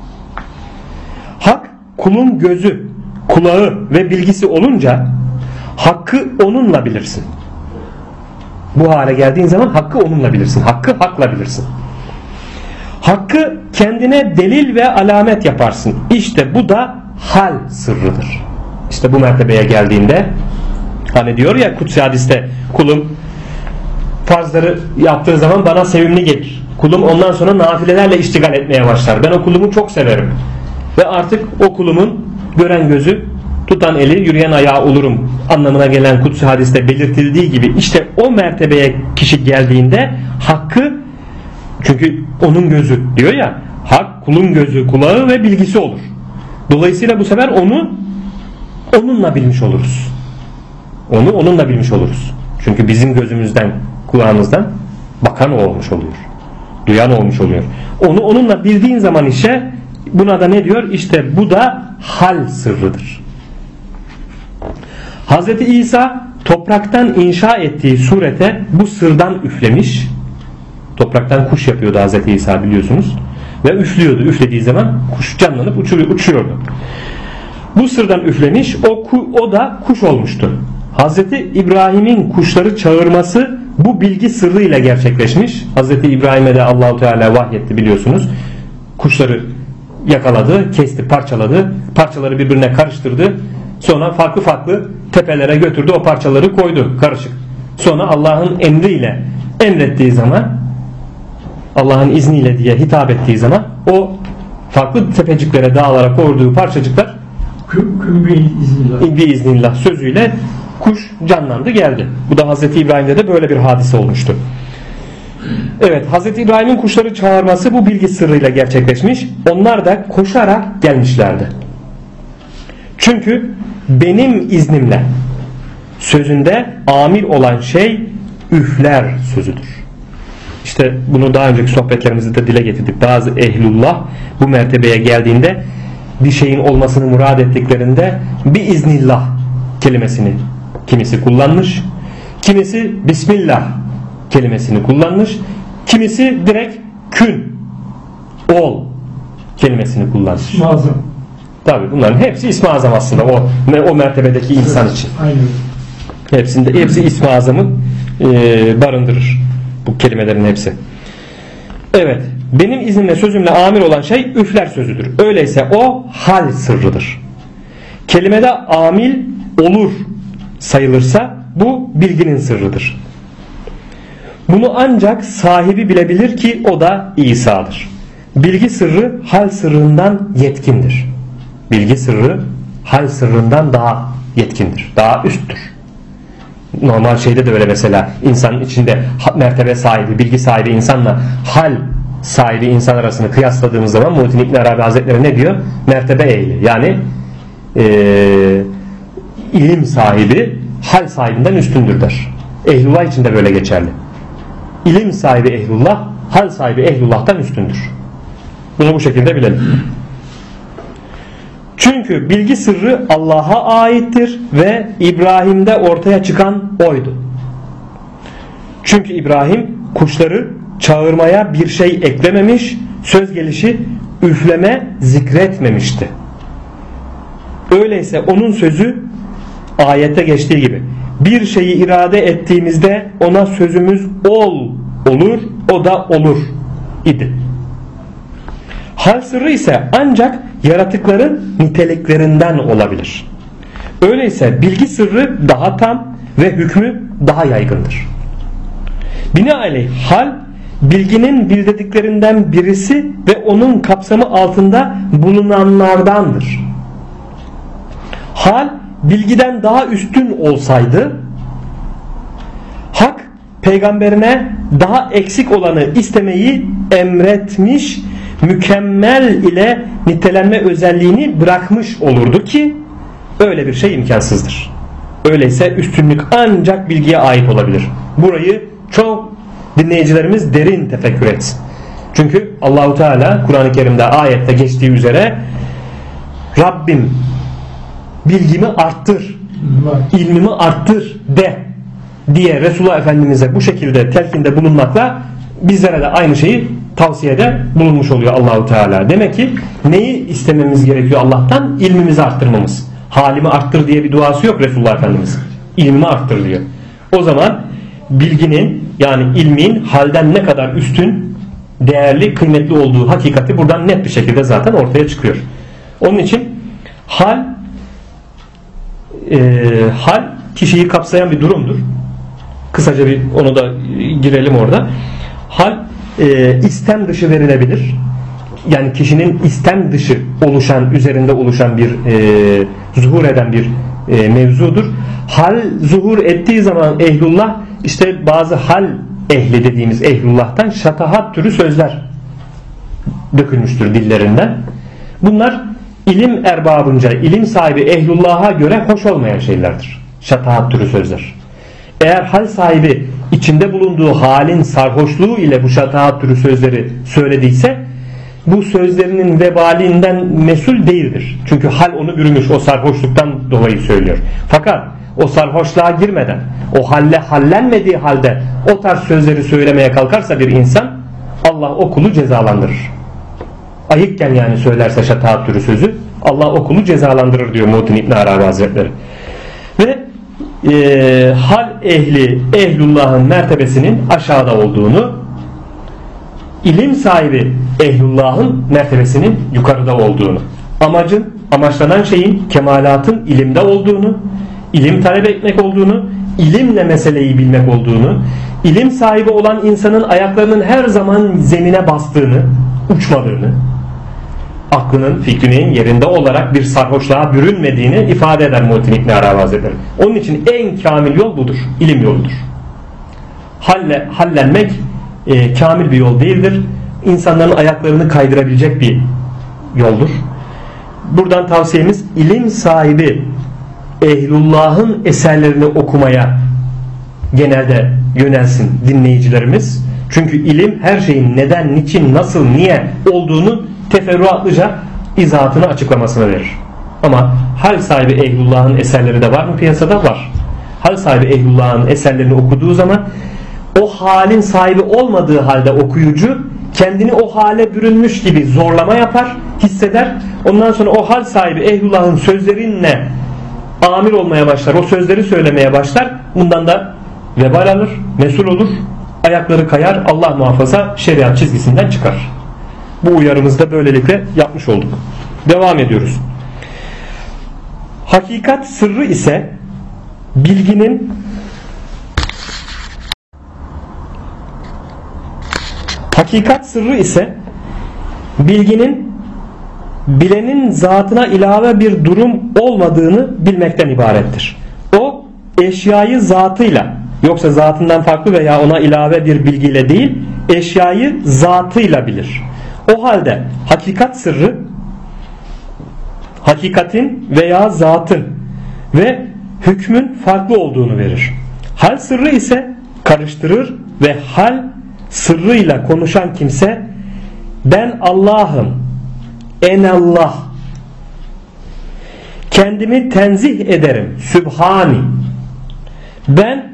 [SPEAKER 1] Hak kulun gözü, kulağı ve bilgisi olunca hakkı onunla bilirsin. Bu hale geldiğin zaman hakkı onunla bilirsin. Hakkı hakla bilirsin. Hakkı kendine delil ve alamet yaparsın. İşte bu da hal sırrıdır. İşte bu mertebeye geldiğinde, hani diyor ya kutsi hadiste, kulum farzları yaptığı zaman bana sevimli gelir. Kulum ondan sonra nafilelerle iştigal etmeye başlar. Ben o kulumu çok severim. Ve artık o kulumun gören gözü, tutan eli, yürüyen ayağı olurum anlamına gelen kutsi hadiste belirtildiği gibi, işte o mertebeye kişi geldiğinde hakkı, çünkü onun gözü diyor ya, hak kulun gözü, kulağı ve bilgisi olur. Dolayısıyla bu sefer onu onunla bilmiş oluruz. Onu onunla bilmiş oluruz. Çünkü bizim gözümüzden, kulağımızdan bakan o olmuş oluyor. Duyan olmuş oluyor. Onu onunla bildiğin zaman işte buna da ne diyor? İşte bu da hal sırrıdır. Hazreti İsa topraktan inşa ettiği surete bu sırdan üflemiş. Topraktan kuş yapıyordu Hazreti İsa, biliyorsunuz. Ve üflüyordu. Üflediği zaman kuş canlanıp uçuyordu. Bu sırdan üflemiş. O da kuş olmuştu. Hazreti İbrahim'in kuşları çağırması bu bilgi sırrıyla gerçekleşmiş. Hazreti İbrahim'e de Allahu Teala vahyetti, biliyorsunuz. Kuşları yakaladı, kesti, parçaladı. Parçaları birbirine karıştırdı. Sonra farklı farklı tepelere götürdü. O parçaları koydu karışık. Sonra Allah'ın emriyle emrettiği zaman, Allah'ın izniyle diye hitap ettiği zaman o farklı tepeciklere, dağlara koyduğu parçacıklar biiznillah sözüyle kuş canlandı, geldi. Bu da Hazreti İbrahim'de de böyle bir hadise olmuştu. Evet, Hazreti İbrahim'in kuşları çağırması bu bilgi sırrıyla gerçekleşmiş. Onlar da koşarak gelmişlerdi. Çünkü benim iznimle sözünde amir olan şey üfler sözüdür. İşte bunu daha önceki sohbetlerimizde de dile getirdik. Bazı ehlullah bu mertebeye geldiğinde bir şeyin olmasını murad ettiklerinde biiznillah kelimesini kimisi kullanmış, kimisi bismillah kelimesini kullanmış, kimisi direkt kün, ol kelimesini kullanmış.
[SPEAKER 2] İsmi Azam.
[SPEAKER 1] Tabii bunların hepsi İsmi Azam aslında o mertebedeki insan için.
[SPEAKER 2] Aynen.
[SPEAKER 1] Hepsi İsmi Azam'ı barındırır bu kelimelerin hepsi. Evet, benim iznimle sözümle amir olan şey üfler sözüdür. Öyleyse o hal sırrıdır. Kelimede amil olur sayılırsa bu bilginin sırrıdır. Bunu ancak sahibi bilebilir ki o da İsa'dır. Bilgi sırrı hal sırrından yetkindir. Bilgi sırrı hal sırrından daha yetkindir, daha üsttür. Normal şeyde de öyle, mesela insanın içinde mertebe sahibi, bilgi sahibi insanla hal sahibi insan arasını kıyasladığımız zaman Muhittin İbn Arabi Hazretleri ne diyor? Mertebe ehli, yani ilim sahibi hal sahibinden üstündür der. Ehlullah için de böyle geçerli. İlim sahibi ehlullah hal sahibi ehlullah'tan üstündür. Bunu bu şekilde bilelim. Çünkü bilgi sırrı Allah'a aittir ve İbrahim'de ortaya çıkan oydu. Çünkü İbrahim kuşları çağırmaya bir şey eklememiş, söz gelişi üfleme zikretmemişti. Öyleyse onun sözü ayette geçtiği gibi bir şeyi irade ettiğimizde ona sözümüz ol olur, o da olur idi. Hal sırrı ise ancak yaratıkların niteliklerinden olabilir. Öyleyse bilgi sırrı daha tam ve hükmü daha yaygındır. Binaenaleyh hal bilginin bildirdiklerinden birisi ve onun kapsamı altında bulunanlardandır. Hal bilgiden daha üstün olsaydı hak peygamberine daha eksik olanı istemeyi emretmiş, mükemmel ile nitelenme özelliğini bırakmış olurdu ki öyle bir şey imkansızdır. Öyleyse üstünlük ancak bilgiye ait olabilir. Burayı çok dinleyicilerimiz derin tefekkür etsin. Çünkü Allahu Teala Kur'an-ı Kerim'de ayette geçtiği üzere Rabbim bilgimi arttır, ilmimi arttır de diye Resulullah Efendimiz'e bu şekilde telkinde bulunmakla bizlere de aynı şeyi tavsiyede bulunmuş oluyor Allahu Teala. Demek ki neyi istememiz gerekiyor Allah'tan? İlmimizi arttırmamız. Halimi arttır diye bir duası yok Resulullah Efendimiz. İlmimi arttır diyor. O zaman bilginin, yani ilmin halden ne kadar üstün, değerli, kıymetli olduğu hakikati buradan net bir şekilde zaten ortaya çıkıyor. Onun için hal kişiyi kapsayan bir durumdur. Kısaca bir onu da girelim orada. Hal istem dışı verilebilir. Yani kişinin istem dışı oluşan, üzerinde oluşan bir zuhur eden bir mevzudur. Hal zuhur ettiği zaman ehlullah, işte bazı hal ehli dediğimiz ehlullah'tan şatahat türü sözler dökülmüştür dillerinden. Bunlar ilim erbabınca, ilim sahibi ehlullah'a göre hoş olmayan şeylerdir. Şatahat türü sözler. Eğer hal sahibi içinde bulunduğu halin sarhoşluğu ile bu şatahat türü sözleri söylediyse, bu sözlerinin vebalinden mesul değildir. Çünkü hal onu bürümüş, o sarhoşluktan dolayı söylüyor. Fakat o sarhoşluğa girmeden, o halle hallenmediği halde o tarz sözleri söylemeye kalkarsa bir insan, Allah o kulu cezalandırır. Ayıkken yani söylerse şatahat türü sözü, Allah o kulu cezalandırır diyor Muhittin İbn Arabi Hazretleri. Ve hal ehli, ehlullah'ın mertebesinin aşağıda olduğunu, ilim sahibi ehlullah'ın mertebesinin yukarıda olduğunu, amaçlanan şeyin, kemalatın ilimde olduğunu, ilim talep etmek olduğunu, ilimle meseleyi bilmek olduğunu, ilim sahibi olan insanın ayaklarının her zaman zemine bastığını, uçmadığını, aklının, fikrinin yerinde olarak bir sarhoşluğa bürünmediğini ifade eder Muhittin İbn Arabi Hazretleri. Onun için en kamil yol budur. İlim yoludur. Hallenmek kamil bir yol değildir. İnsanların ayaklarını kaydırabilecek bir yoldur. Buradan tavsiyemiz, ilim sahibi ehlullah'ın eserlerini okumaya genelde yönelsin dinleyicilerimiz. Çünkü ilim her şeyin neden, niçin, nasıl, niye olduğunu teferruatlıca izahatını, açıklamasını verir. Ama hal sahibi ehlullah'ın eserleri de var mı piyasada? Var. Hal sahibi ehlullah'ın eserlerini okuduğu zaman o halin sahibi olmadığı halde okuyucu kendini o hale bürünmüş gibi zorlama yapar, hisseder. Ondan sonra o hal sahibi ehlullah'ın sözlerinle amir olmaya başlar. O sözleri söylemeye başlar. Bundan da vebal alır, mesul olur. Ayakları kayar, Allah muhafaza şeriat çizgisinden çıkar. Bu uyarımızı da böylelikle yapmış olduk. Devam ediyoruz. Hakikat sırrı ise bilginin bilenin zatına ilave bir durum olmadığını bilmekten ibarettir. O eşyayı zatıyla, yoksa zatından farklı veya ona ilave bir bilgiyle değil, eşyayı zatıyla bilir. O halde hakikat sırrı hakikatin veya zatın ve hükmün farklı olduğunu verir. Hal sırrı ise karıştırır ve hal sırrıyla konuşan kimse ben Allah'ım, enallah, kendimi tenzih ederim, sübhani, ben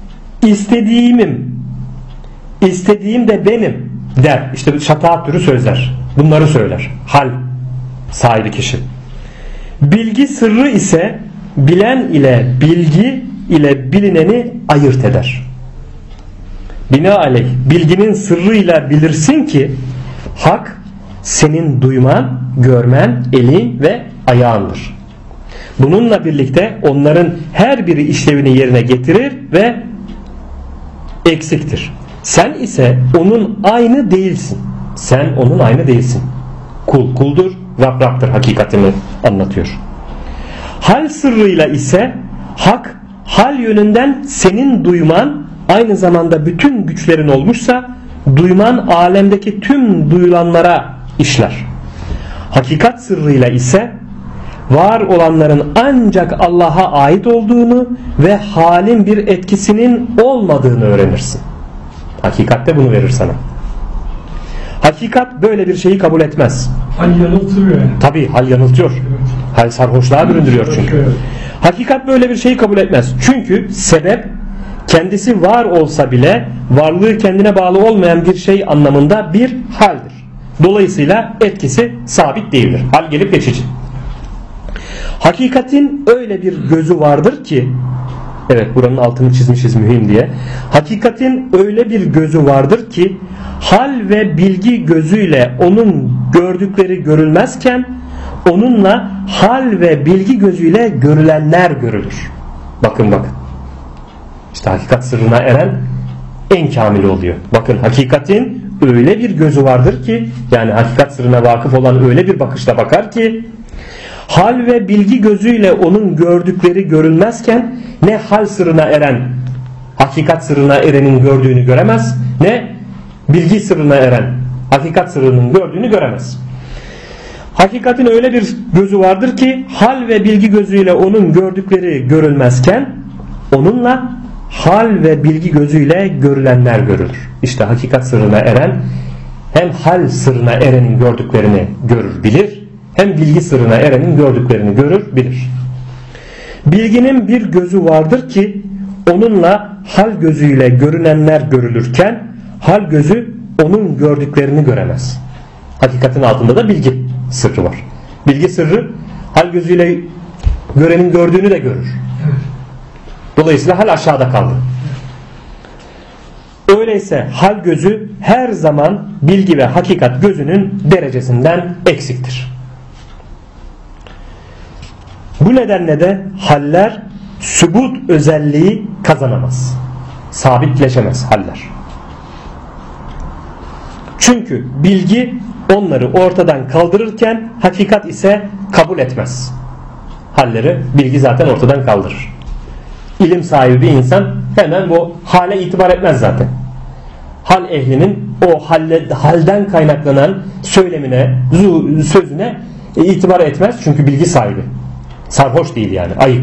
[SPEAKER 1] istediğim de benim der. İşte şataat türü sözler. Bunları söyler. Hal sahibi kişi. Bilgi sırrı ise bilen ile bilgi ile bilineni ayırt eder. Binaenaleyh bilginin sırrıyla bilirsin ki hak senin duyman, görmen, elin ve ayağındır. Bununla birlikte onların her biri işlevini yerine getirir ve eksiktir. Sen ise onun aynı değilsin. Sen onun aynı değilsin. Kul kuldur, Rab Rab'dır hakikatini anlatıyor. Hal sırrıyla ise hak hal yönünden senin duyman aynı zamanda bütün güçlerin olmuşsa duyman alemdeki tüm duyulanlara işler. Hakikat sırrıyla ise var olanların ancak Allah'a ait olduğunu ve halin bir etkisinin olmadığını öğrenirsin. Hakikatte bunu verir sana. Hakikat böyle bir şeyi kabul etmez.
[SPEAKER 3] Hal yanıltıyor yani.
[SPEAKER 1] Tabii hal yanıltıyor.
[SPEAKER 3] Evet.
[SPEAKER 1] Hal sarhoşluğa büründürüyor çünkü.
[SPEAKER 3] Evet.
[SPEAKER 1] Hakikat böyle bir şeyi kabul etmez. Çünkü sebep kendisi var olsa bile varlığı kendine bağlı olmayan bir şey anlamında bir haldir. Dolayısıyla etkisi sabit değildir. Hal gelip geçici. Hakikatin öyle bir gözü vardır ki, evet buranın altını çizmişiz mühim diye. Hakikatin öyle bir gözü vardır ki hal ve bilgi gözüyle onun gördükleri görülmezken onunla hal ve bilgi gözüyle görülenler görülür. Bakın. İşte hakikat sırrına eren en kamil oluyor. Bakın, hakikatin öyle bir gözü vardır ki, yani hakikat sırrına vakıf olan öyle bir bakışla bakar ki hal ve bilgi gözüyle onun gördükleri görülmezken ne hal sırrına eren hakikat sırrına erenin gördüğünü göremez, ne bilgi sırrına eren hakikat sırrının gördüğünü göremez. Hakikatin öyle bir gözü vardır ki hal ve bilgi gözüyle onun gördükleri görülmezken onunla hal ve bilgi gözüyle görülenler görülür. İşte hakikat sırrına eren hem hal sırrına erenin gördüklerini görür bilir, hem bilgi sırrına erenin gördüklerini görür bilir. Bilginin bir gözü vardır ki onunla hal gözüyle görünenler görülürken hal gözü onun gördüklerini göremez. Hakikatin altında da bilgi sırrı var. Bilgi sırrı hal gözüyle görenin gördüğünü de görür. Dolayısıyla hal aşağıda kaldı. Öyleyse hal gözü her zaman bilgi ve hakikat gözünün derecesinden eksiktir. Bu nedenle de haller sübut özelliği kazanamaz. Sabitleşemez haller. Çünkü bilgi onları ortadan kaldırırken hakikat ise kabul etmez. Halleri bilgi zaten ortadan kaldırır. İlim sahibi bir insan hemen bu hale itibar etmez zaten. Hal ehlinin o halden kaynaklanan söylemine, sözüne itibar etmez. Çünkü bilgi sahibi. Sarhoş değil yani, ayık.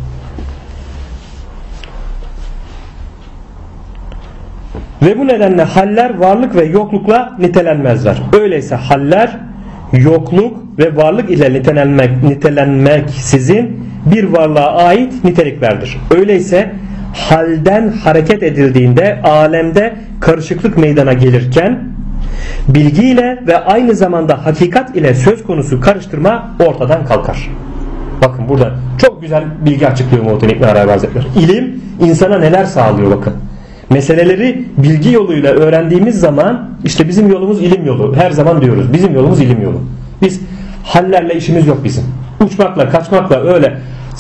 [SPEAKER 1] Ve bu nedenle haller varlık ve yoklukla nitelenmezler. Öyleyse haller yokluk ve varlık ile nitelenmeksizin bir varlığa ait niteliklerdir. Öyleyse halden hareket edildiğinde alemde karışıklık meydana gelirken bilgiyle ve aynı zamanda hakikat ile söz konusu karıştırma ortadan kalkar. Bakın burada çok güzel bilgi açıklıyor Muhittin İbn Arabi Hazretleri. İlim insana neler sağlıyor bakın. Meseleleri bilgi yoluyla öğrendiğimiz zaman işte bizim yolumuz ilim yolu. Her zaman diyoruz bizim yolumuz ilim yolu. Biz hallerle işimiz yok bizim. Uçmakla kaçmakla öyle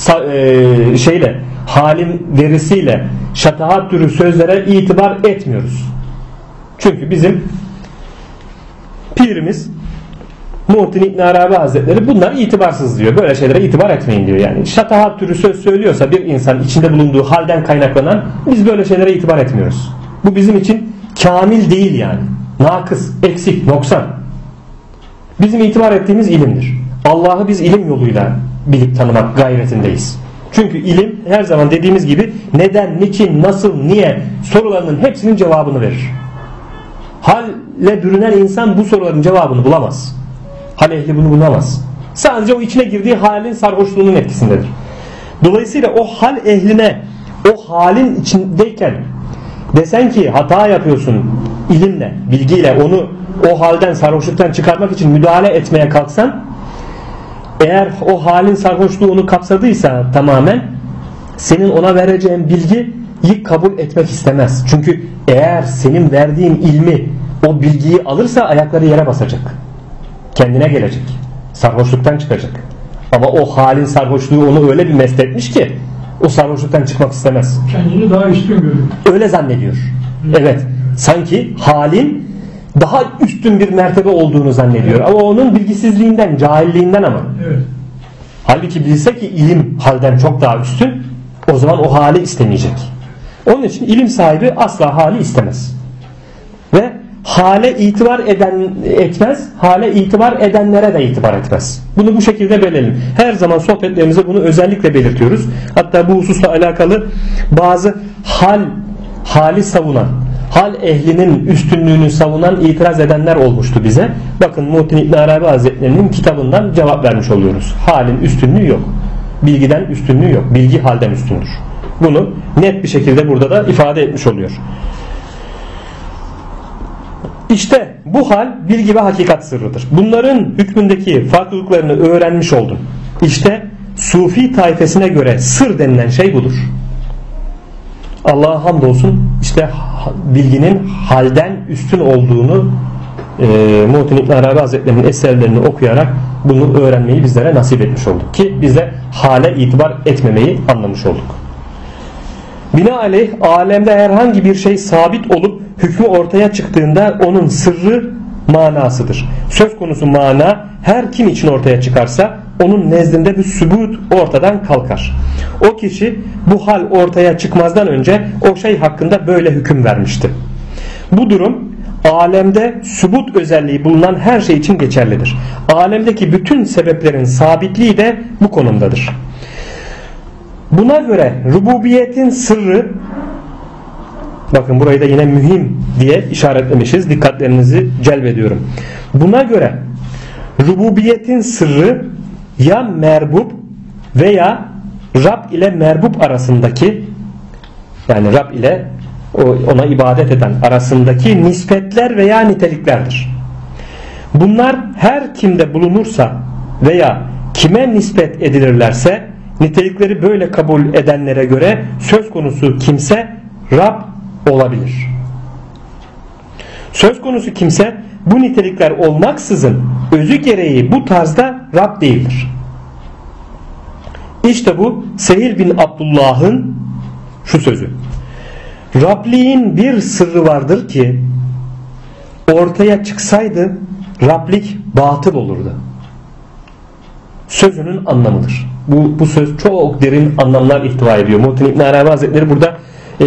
[SPEAKER 1] halin verisiyle şatahat türü sözlere itibar etmiyoruz. Çünkü bizim pirimiz Muhittin İbn Arabi Hazretleri bunlar itibarsız diyor. Böyle şeylere itibar etmeyin diyor. Yani şatahat türü söz söylüyorsa bir insan içinde bulunduğu halden kaynaklanan biz böyle şeylere itibar etmiyoruz. Bu bizim için kamil değil yani. Nakıs, eksik, noksan. Bizim itibar ettiğimiz ilimdir. Allah'ı biz ilim yoluyla bilip tanımak gayretindeyiz. Çünkü ilim her zaman dediğimiz gibi neden, niçin, nasıl, niye sorularının hepsinin cevabını verir. Halle bürünen insan bu soruların cevabını bulamaz. Hal ehli bunu bulamaz. Sadece o içine girdiği halin sarhoşluğunun etkisindedir. Dolayısıyla o hal ehline o halin içindeyken desen ki hata yapıyorsun ilimle, bilgiyle onu o halden, sarhoşluktan çıkarmak için müdahale etmeye kalksan, eğer o halin sarhoşluğu onu kapsadıysa tamamen senin ona vereceğin bilgiyi kabul etmek istemez. Çünkü eğer senin verdiğin ilmi o bilgiyi alırsa ayakları yere basacak. Kendine gelecek. Sarhoşluktan çıkacak. Ama o halin sarhoşluğu onu öyle bir mest etmiş ki o sarhoşluktan çıkmak istemez.
[SPEAKER 3] Kendini daha üstün görüyor.
[SPEAKER 1] Öyle zannediyor. Evet. Sanki halin daha üstün bir mertebe olduğunu zannediyor. Ama onun bilgisizliğinden, cahilliğinden ama.
[SPEAKER 3] Evet.
[SPEAKER 1] Halbuki bilse ki ilim halden çok daha üstün, o zaman o hali istemeyecek. Onun için ilim sahibi asla hali istemez. Ve hale itibar etmez, hale itibar edenlere de itibar etmez. Bunu bu şekilde belirleyelim. Her zaman sohbetlerimizde bunu özellikle belirtiyoruz. Hatta bu hususla alakalı bazı hali savunan, hal ehlinin üstünlüğünü savunan, itiraz edenler olmuştu bize. Bakın Muhittin İbn Arabi Hazretleri'nin kitabından cevap vermiş oluyoruz. Halin üstünlüğü yok. Bilgiden üstünlüğü yok. Bilgi halden üstündür. Bunu net bir şekilde burada da ifade etmiş oluyor. İşte bu hal bilgi ve hakikat sırrıdır. Bunların hükmündeki farklılıklarını öğrenmiş oldun. İşte Sufi taifesine göre sır denilen şey budur. Allah'a hamdolsun, işte bilginin halden üstün olduğunu Muhittin İbn Arabi Hazretleri'nin eserlerini okuyarak bunu öğrenmeyi bizlere nasip etmiş olduk ki biz de hale itibar etmemeyi anlamış olduk. Binaenaleyh alemde herhangi bir şey sabit olup hükmü ortaya çıktığında onun sırrı manasıdır. Söz konusu mana her kim için ortaya çıkarsa onun nezdinde bir sübut ortadan kalkar. O kişi bu hal ortaya çıkmazdan önce o şey hakkında böyle hüküm vermişti. Bu durum alemde sübut özelliği bulunan her şey için geçerlidir. Alemdeki bütün sebeplerin sabitliği de bu konumdadır. Buna göre rububiyetin sırrı, bakın burayı da yine mühim diye işaretlemişiz, dikkatlerinizi celbediyorum. Buna göre rububiyetin sırrı ya merbub veya Rab ile merbub arasındaki, yani Rab ile ona ibadet eden arasındaki nispetler veya niteliklerdir. Bunlar her kimde bulunursa veya kime nispet edilirlerse nitelikleri böyle kabul edenlere göre söz konusu kimse Rab olabilir. Söz konusu kimse bu nitelikler olmaksızın özü gereği bu tarzda Rab değildir. İşte bu Sehil bin Abdullah'ın şu sözü: Rabliğin bir sırrı vardır ki ortaya çıksaydı Rablik batıl olurdu. Sözünün anlamıdır. Bu söz çok derin anlamlar ihtiva ediyor. Muhittin İbn Arabi Hazretleri burada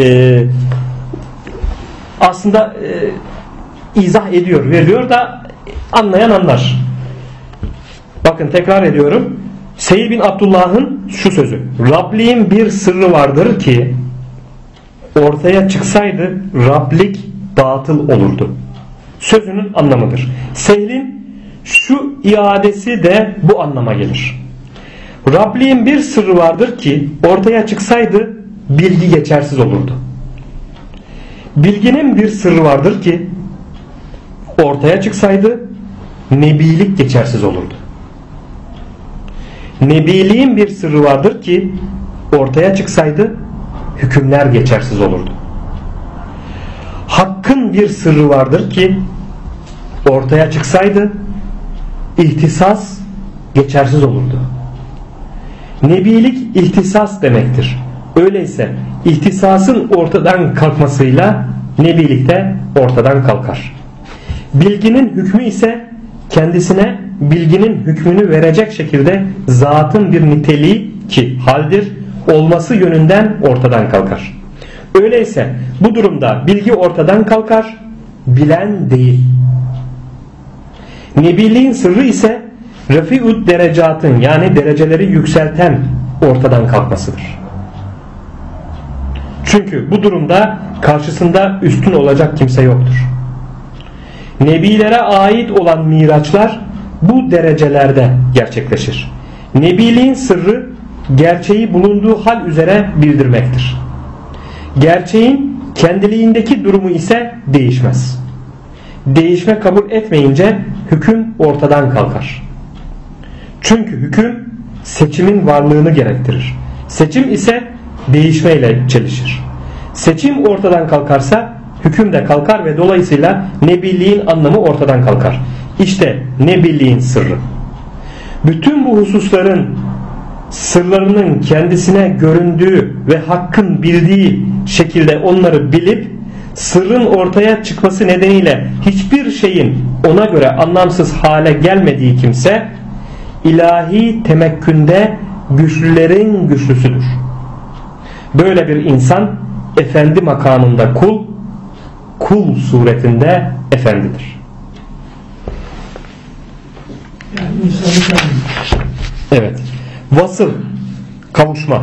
[SPEAKER 1] aslında izah ediyor, veriyor da anlayan anlar. Bakın tekrar ediyorum. Seyyid bin Abdullah'ın şu sözü: Rabliğin bir sırrı vardır ki ortaya çıksaydı Rablik batıl olurdu. Sözünün anlamıdır. Sehlin şu iadesi de bu anlama gelir. Rabliğin bir sırrı vardır ki ortaya çıksaydı bilgi geçersiz olurdu. Bilginin bir sırrı vardır ki ortaya çıksaydı nebilik geçersiz olurdu. Nebiliğin bir sırrı vardır ki ortaya çıksaydı hükümler geçersiz olurdu. Hakkın bir sırrı vardır ki ortaya çıksaydı ihtisas geçersiz olurdu. Nebilik ihtisas demektir. Öyleyse ihtisasın ortadan kalkmasıyla nebilik de ortadan kalkar. Bilginin hükmü ise kendisine bilginin hükmünü verecek şekilde zatın bir niteliği ki haldir olması yönünden ortadan kalkar. Öyleyse bu durumda bilgi ortadan kalkar, bilen değil. Nebiliğin sırrı ise refi'ud derecatın, yani dereceleri yükselten ortadan kalkmasıdır. Çünkü bu durumda karşısında üstün olacak kimse yoktur. Nebilere ait olan miraçlar bu derecelerde gerçekleşir. Nebiliğin sırrı gerçeği bulunduğu hal üzere bildirmektir. Gerçeğin kendiliğindeki durumu ise değişmez. Değişme kabul etmeyince hüküm ortadan kalkar. Çünkü hüküm seçimin varlığını gerektirir. Seçim ise değişmeyle çelişir. Seçim ortadan kalkarsa hüküm de kalkar ve dolayısıyla nebiliğin anlamı ortadan kalkar. İşte nebiliğin sırrı. Bütün bu hususların sırlarının kendisine göründüğü ve hakkın bildiği şekilde onları bilip sırrın ortaya çıkması nedeniyle hiçbir şeyin ona göre anlamsız hale gelmediği kimse ilahi temekkünde güçlülerin güçlüsüdür. Böyle bir insan efendi makamında kul, kul suretinde efendidir.
[SPEAKER 3] Yani insanı kendi.
[SPEAKER 1] Evet. Vasıl, kavuşma.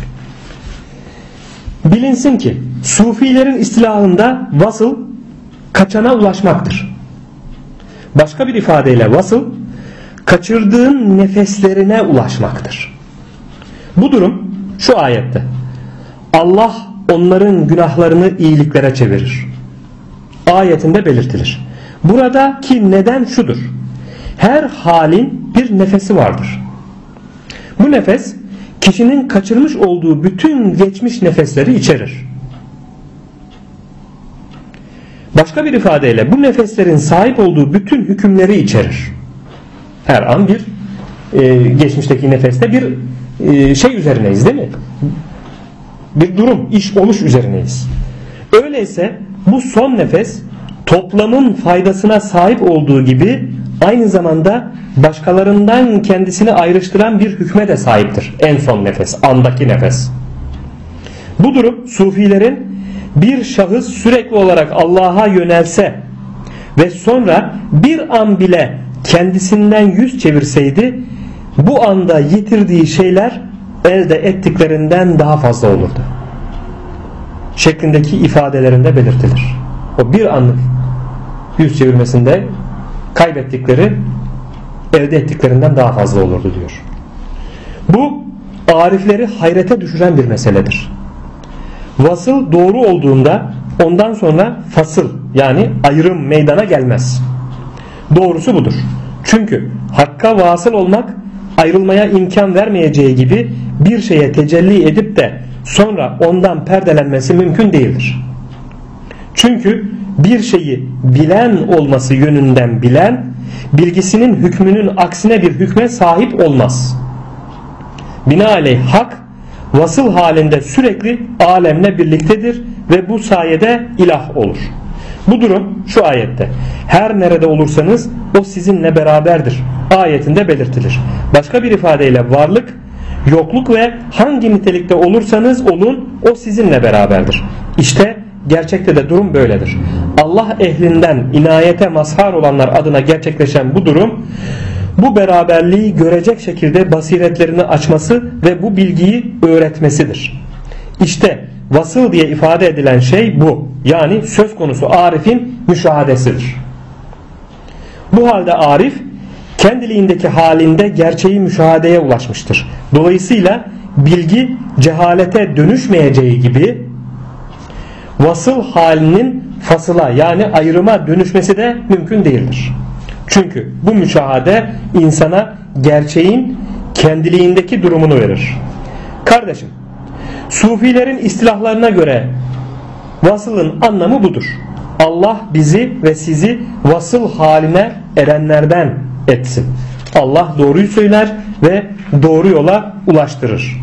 [SPEAKER 1] Bilinsin ki Sufilerin istilahında vasıl kaçana ulaşmaktır. Başka bir ifadeyle vasıl kaçırdığın nefeslerine ulaşmaktır. Bu durum şu ayette: Allah onların günahlarını iyiliklere çevirir ayetinde belirtilir. Buradaki neden şudur: her halin bir nefesi vardır. Bu nefes kişinin kaçırmış olduğu bütün geçmiş nefesleri içerir. Başka bir ifadeyle bu nefeslerin sahip olduğu bütün hükümleri içerir. Her an bir geçmişteki nefeste bir şey üzerineyiz, değil mi? Bir durum, iş, oluş üzerineyiz. Öyleyse bu son nefes toplamın faydasına sahip olduğu gibi aynı zamanda başkalarından kendisini ayrıştıran bir hükme de sahiptir. En son nefes, andaki nefes. Bu durum Sufilerin bir şahıs sürekli olarak Allah'a yönelse ve sonra bir an bile kendisinden yüz çevirseydi bu anda yitirdiği şeyler elde ettiklerinden daha fazla olurdu şeklindeki ifadelerinde belirtilir. O bir anlık yüz çevirmesinde kaybettikleri elde ettiklerinden daha fazla olurdu diyor. Bu arifleri hayrete düşüren bir meseledir. Vasıl doğru olduğunda ondan sonra fasıl, yani ayrım meydana gelmez. Doğrusu budur. Çünkü hakka vasıl olmak ayrılmaya imkan vermeyeceği gibi bir şeye tecelli edip de sonra ondan perdelenmesi mümkün değildir. Çünkü bir şeyi bilen olması yönünden bilen, bilgisinin hükmünün aksine bir hükme sahip olmaz. Binaenaleyh hak vasıl halinde sürekli alemle birliktedir ve bu sayede ilah olur. Bu durum şu ayette: her nerede olursanız o sizinle beraberdir ayetinde belirtilir. Başka bir ifadeyle varlık, yokluk ve hangi nitelikte olursanız olun o sizinle beraberdir. İşte gerçekte de durum böyledir. Allah ehlinden inayete mazhar olanlar adına gerçekleşen bu durum, bu beraberliği görecek şekilde basiretlerini açması ve bu bilgiyi öğretmesidir. İşte vasıl diye ifade edilen şey bu. Yani söz konusu arifin müşahadesidir. Bu halde arif kendiliğindeki halinde gerçeği müşahadeye ulaşmıştır. Dolayısıyla bilgi cehalete dönüşmeyeceği gibi vasıl halinin fasıla, yani ayrıma dönüşmesi de mümkün değildir. Çünkü bu müşahade insana gerçeğin kendiliğindeki durumunu verir. Kardeşim, Sufilerin istilahlarına göre vasılın anlamı budur. Allah bizi ve sizi vasıl haline erenlerden etsin. Allah doğruyu söyler ve doğru yola ulaştırır.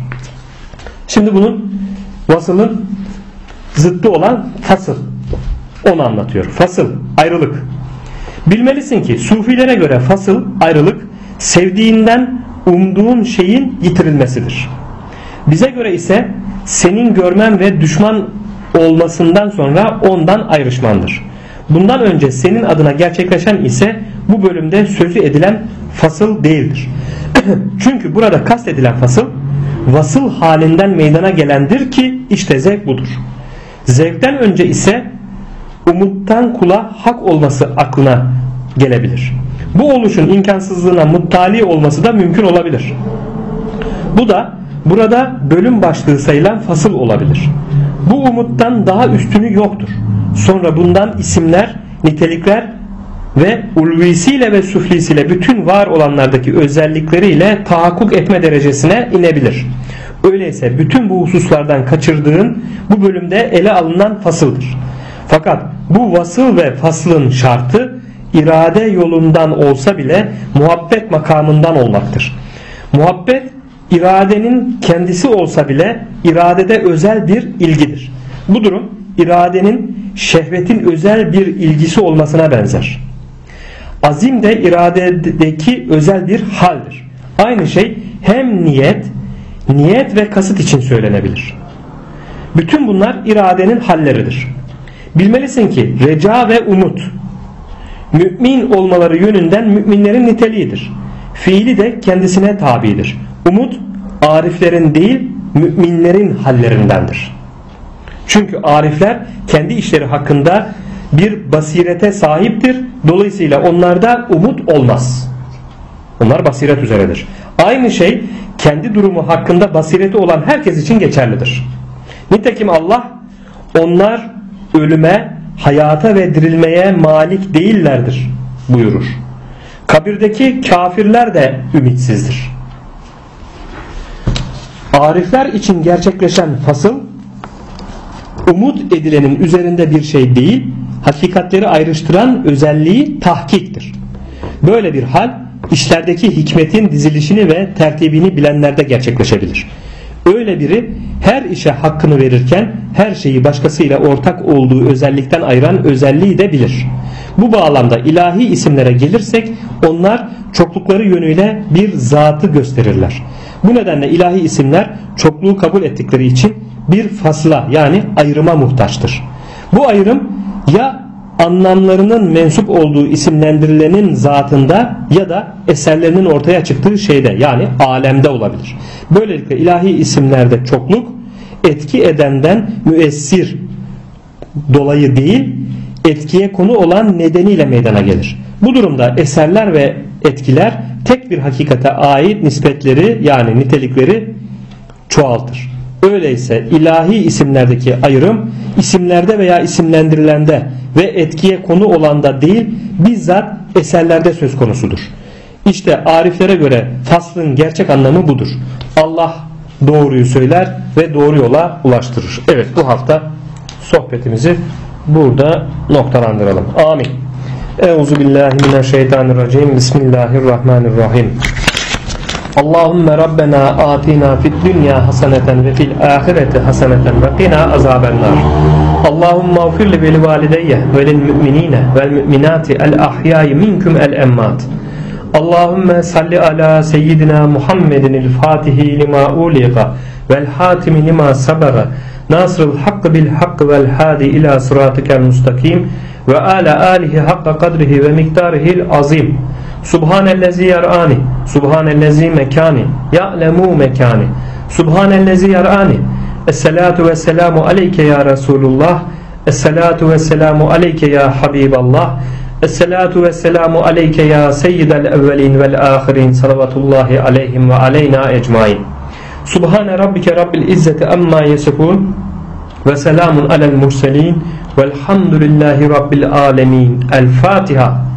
[SPEAKER 1] Şimdi bunun vasılın zıttı olan fasıl, onu anlatıyor. Fasıl, ayrılık. Bilmelisin ki Sufilere göre fasıl, ayrılık, sevdiğinden umduğun şeyin yitirilmesidir. Bize göre ise senin görmen ve düşman olmasından sonra ondan ayrışmandır. Bundan önce senin adına gerçekleşen ise bu bölümde sözü edilen fasıl değildir. Çünkü burada kastedilen fasıl vasıl halinden meydana gelendir ki işte zevk budur. Zevkten önce ise umuttan kula hak olması aklına gelebilir. Bu oluşun imkansızlığına muttali olması da mümkün olabilir. Bu da burada bölüm başlığı sayılan fasıl olabilir. Bu umuttan daha üstünü yoktur. Sonra bundan isimler, nitelikler ve ulvisiyle ve süflisiyle bütün var olanlardaki özellikleriyle tahakkuk etme derecesine inebilir. Öyleyse bütün bu hususlardan kaçırdığın bu bölümde ele alınan fasıldır. Fakat bu vasıl ve faslın şartı irade yolundan olsa bile muhabbet makamından olmaktır. Muhabbet iradenin kendisi olsa bile iradede özel bir ilgidir. Bu durum iradenin şehvetin özel bir ilgisi olmasına benzer. Azim de iradedeki özel bir haldir. Aynı şey hem niyet ve kasıt için söylenebilir. Bütün bunlar iradenin halleridir. Bilmelisin ki reca ve umut mümin olmaları yönünden müminlerin niteliğidir. Fiili de kendisine tabidir. Umut ariflerin değil müminlerin hallerindendir. Çünkü arifler kendi işleri hakkında bir basirete sahiptir. Dolayısıyla onlarda umut olmaz. Onlar basiret üzeredir. Aynı şey kendi durumu hakkında basireti olan herkes için geçerlidir. Nitekim Allah onlar ölüme, hayata ve dirilmeye malik değillerdir buyurur. Kabirdeki kafirler de ümitsizdir. Arifler için gerçekleşen fasıl umut edilenin üzerinde bir şey değil, hakikatleri ayrıştıran özelliği tahkiktir. Böyle bir hal işlerdeki hikmetin dizilişini ve tertibini bilenlerde gerçekleşebilir. Öyle biri her işe hakkını verirken her şeyi başkasıyla ortak olduğu özellikten ayıran özelliği de bilir. Bu bağlamda ilahi isimlere gelirsek onlar çoklukları yönüyle bir zatı gösterirler. Bu nedenle ilahi isimler çokluğu kabul ettikleri için bir fasla yani ayrıma muhtaçtır. Bu ayrım ya anlamlarının mensup olduğu isimlendirilenin zatında ya da eserlerinin ortaya çıktığı şeyde yani alemde olabilir. Böylelikle ilahi isimlerde çokluk etki edenden müessir dolayı değil, etkiye konu olan nedeniyle meydana gelir. Bu durumda eserler ve etkiler tek bir hakikate ait nispetleri yani nitelikleri çoğaltır. Öyleyse ilahi isimlerdeki ayrım isimlerde veya isimlendirilende ve etkiye konu olanda değil bizzat eserlerde söz konusudur. İşte ariflere göre faslın gerçek anlamı budur. Allah doğruyu söyler ve doğru yola ulaştırır. Evet, bu hafta sohbetimizi burada noktalandıralım. Amin. Euzubillahimineşşeytanirracim. Bismillahirrahmanirrahim. Allahümme Rabbena atina fid dünya haseneten ve fil ahireti haseneten ve qina azabennar. Allahümme ğfirli ve li valideyye ve lil müminine vel müminati el ahyai minkum el emmat. Allahümme salli ala seyyidina Muhammedin el fatihi lima uliqa vel hatimi lima sabaga nasrul hakkı bil hakkı vel hadi ila sıratikel mustakim ve ala alihi hakka kadrihi ve miktarihil azim. Subhanellezi yar'ani, subhanellezi mekani, ya'lemu mekani, subhanellezi yar'ani. Esselatu ve selamu aleyke ya Resulullah, esselatu ve selamu aleyke ya Habiballah, esselatu ve selamu aleyke ya seyyidel evvelin vel ahirin, salavatullahi aleyhim ve aleyna ecmain. Subhane rabbike rabbil izzeti amma yesifun ve selamun alel murselin velhamdülillahi rabbil alemin. El Fatiha.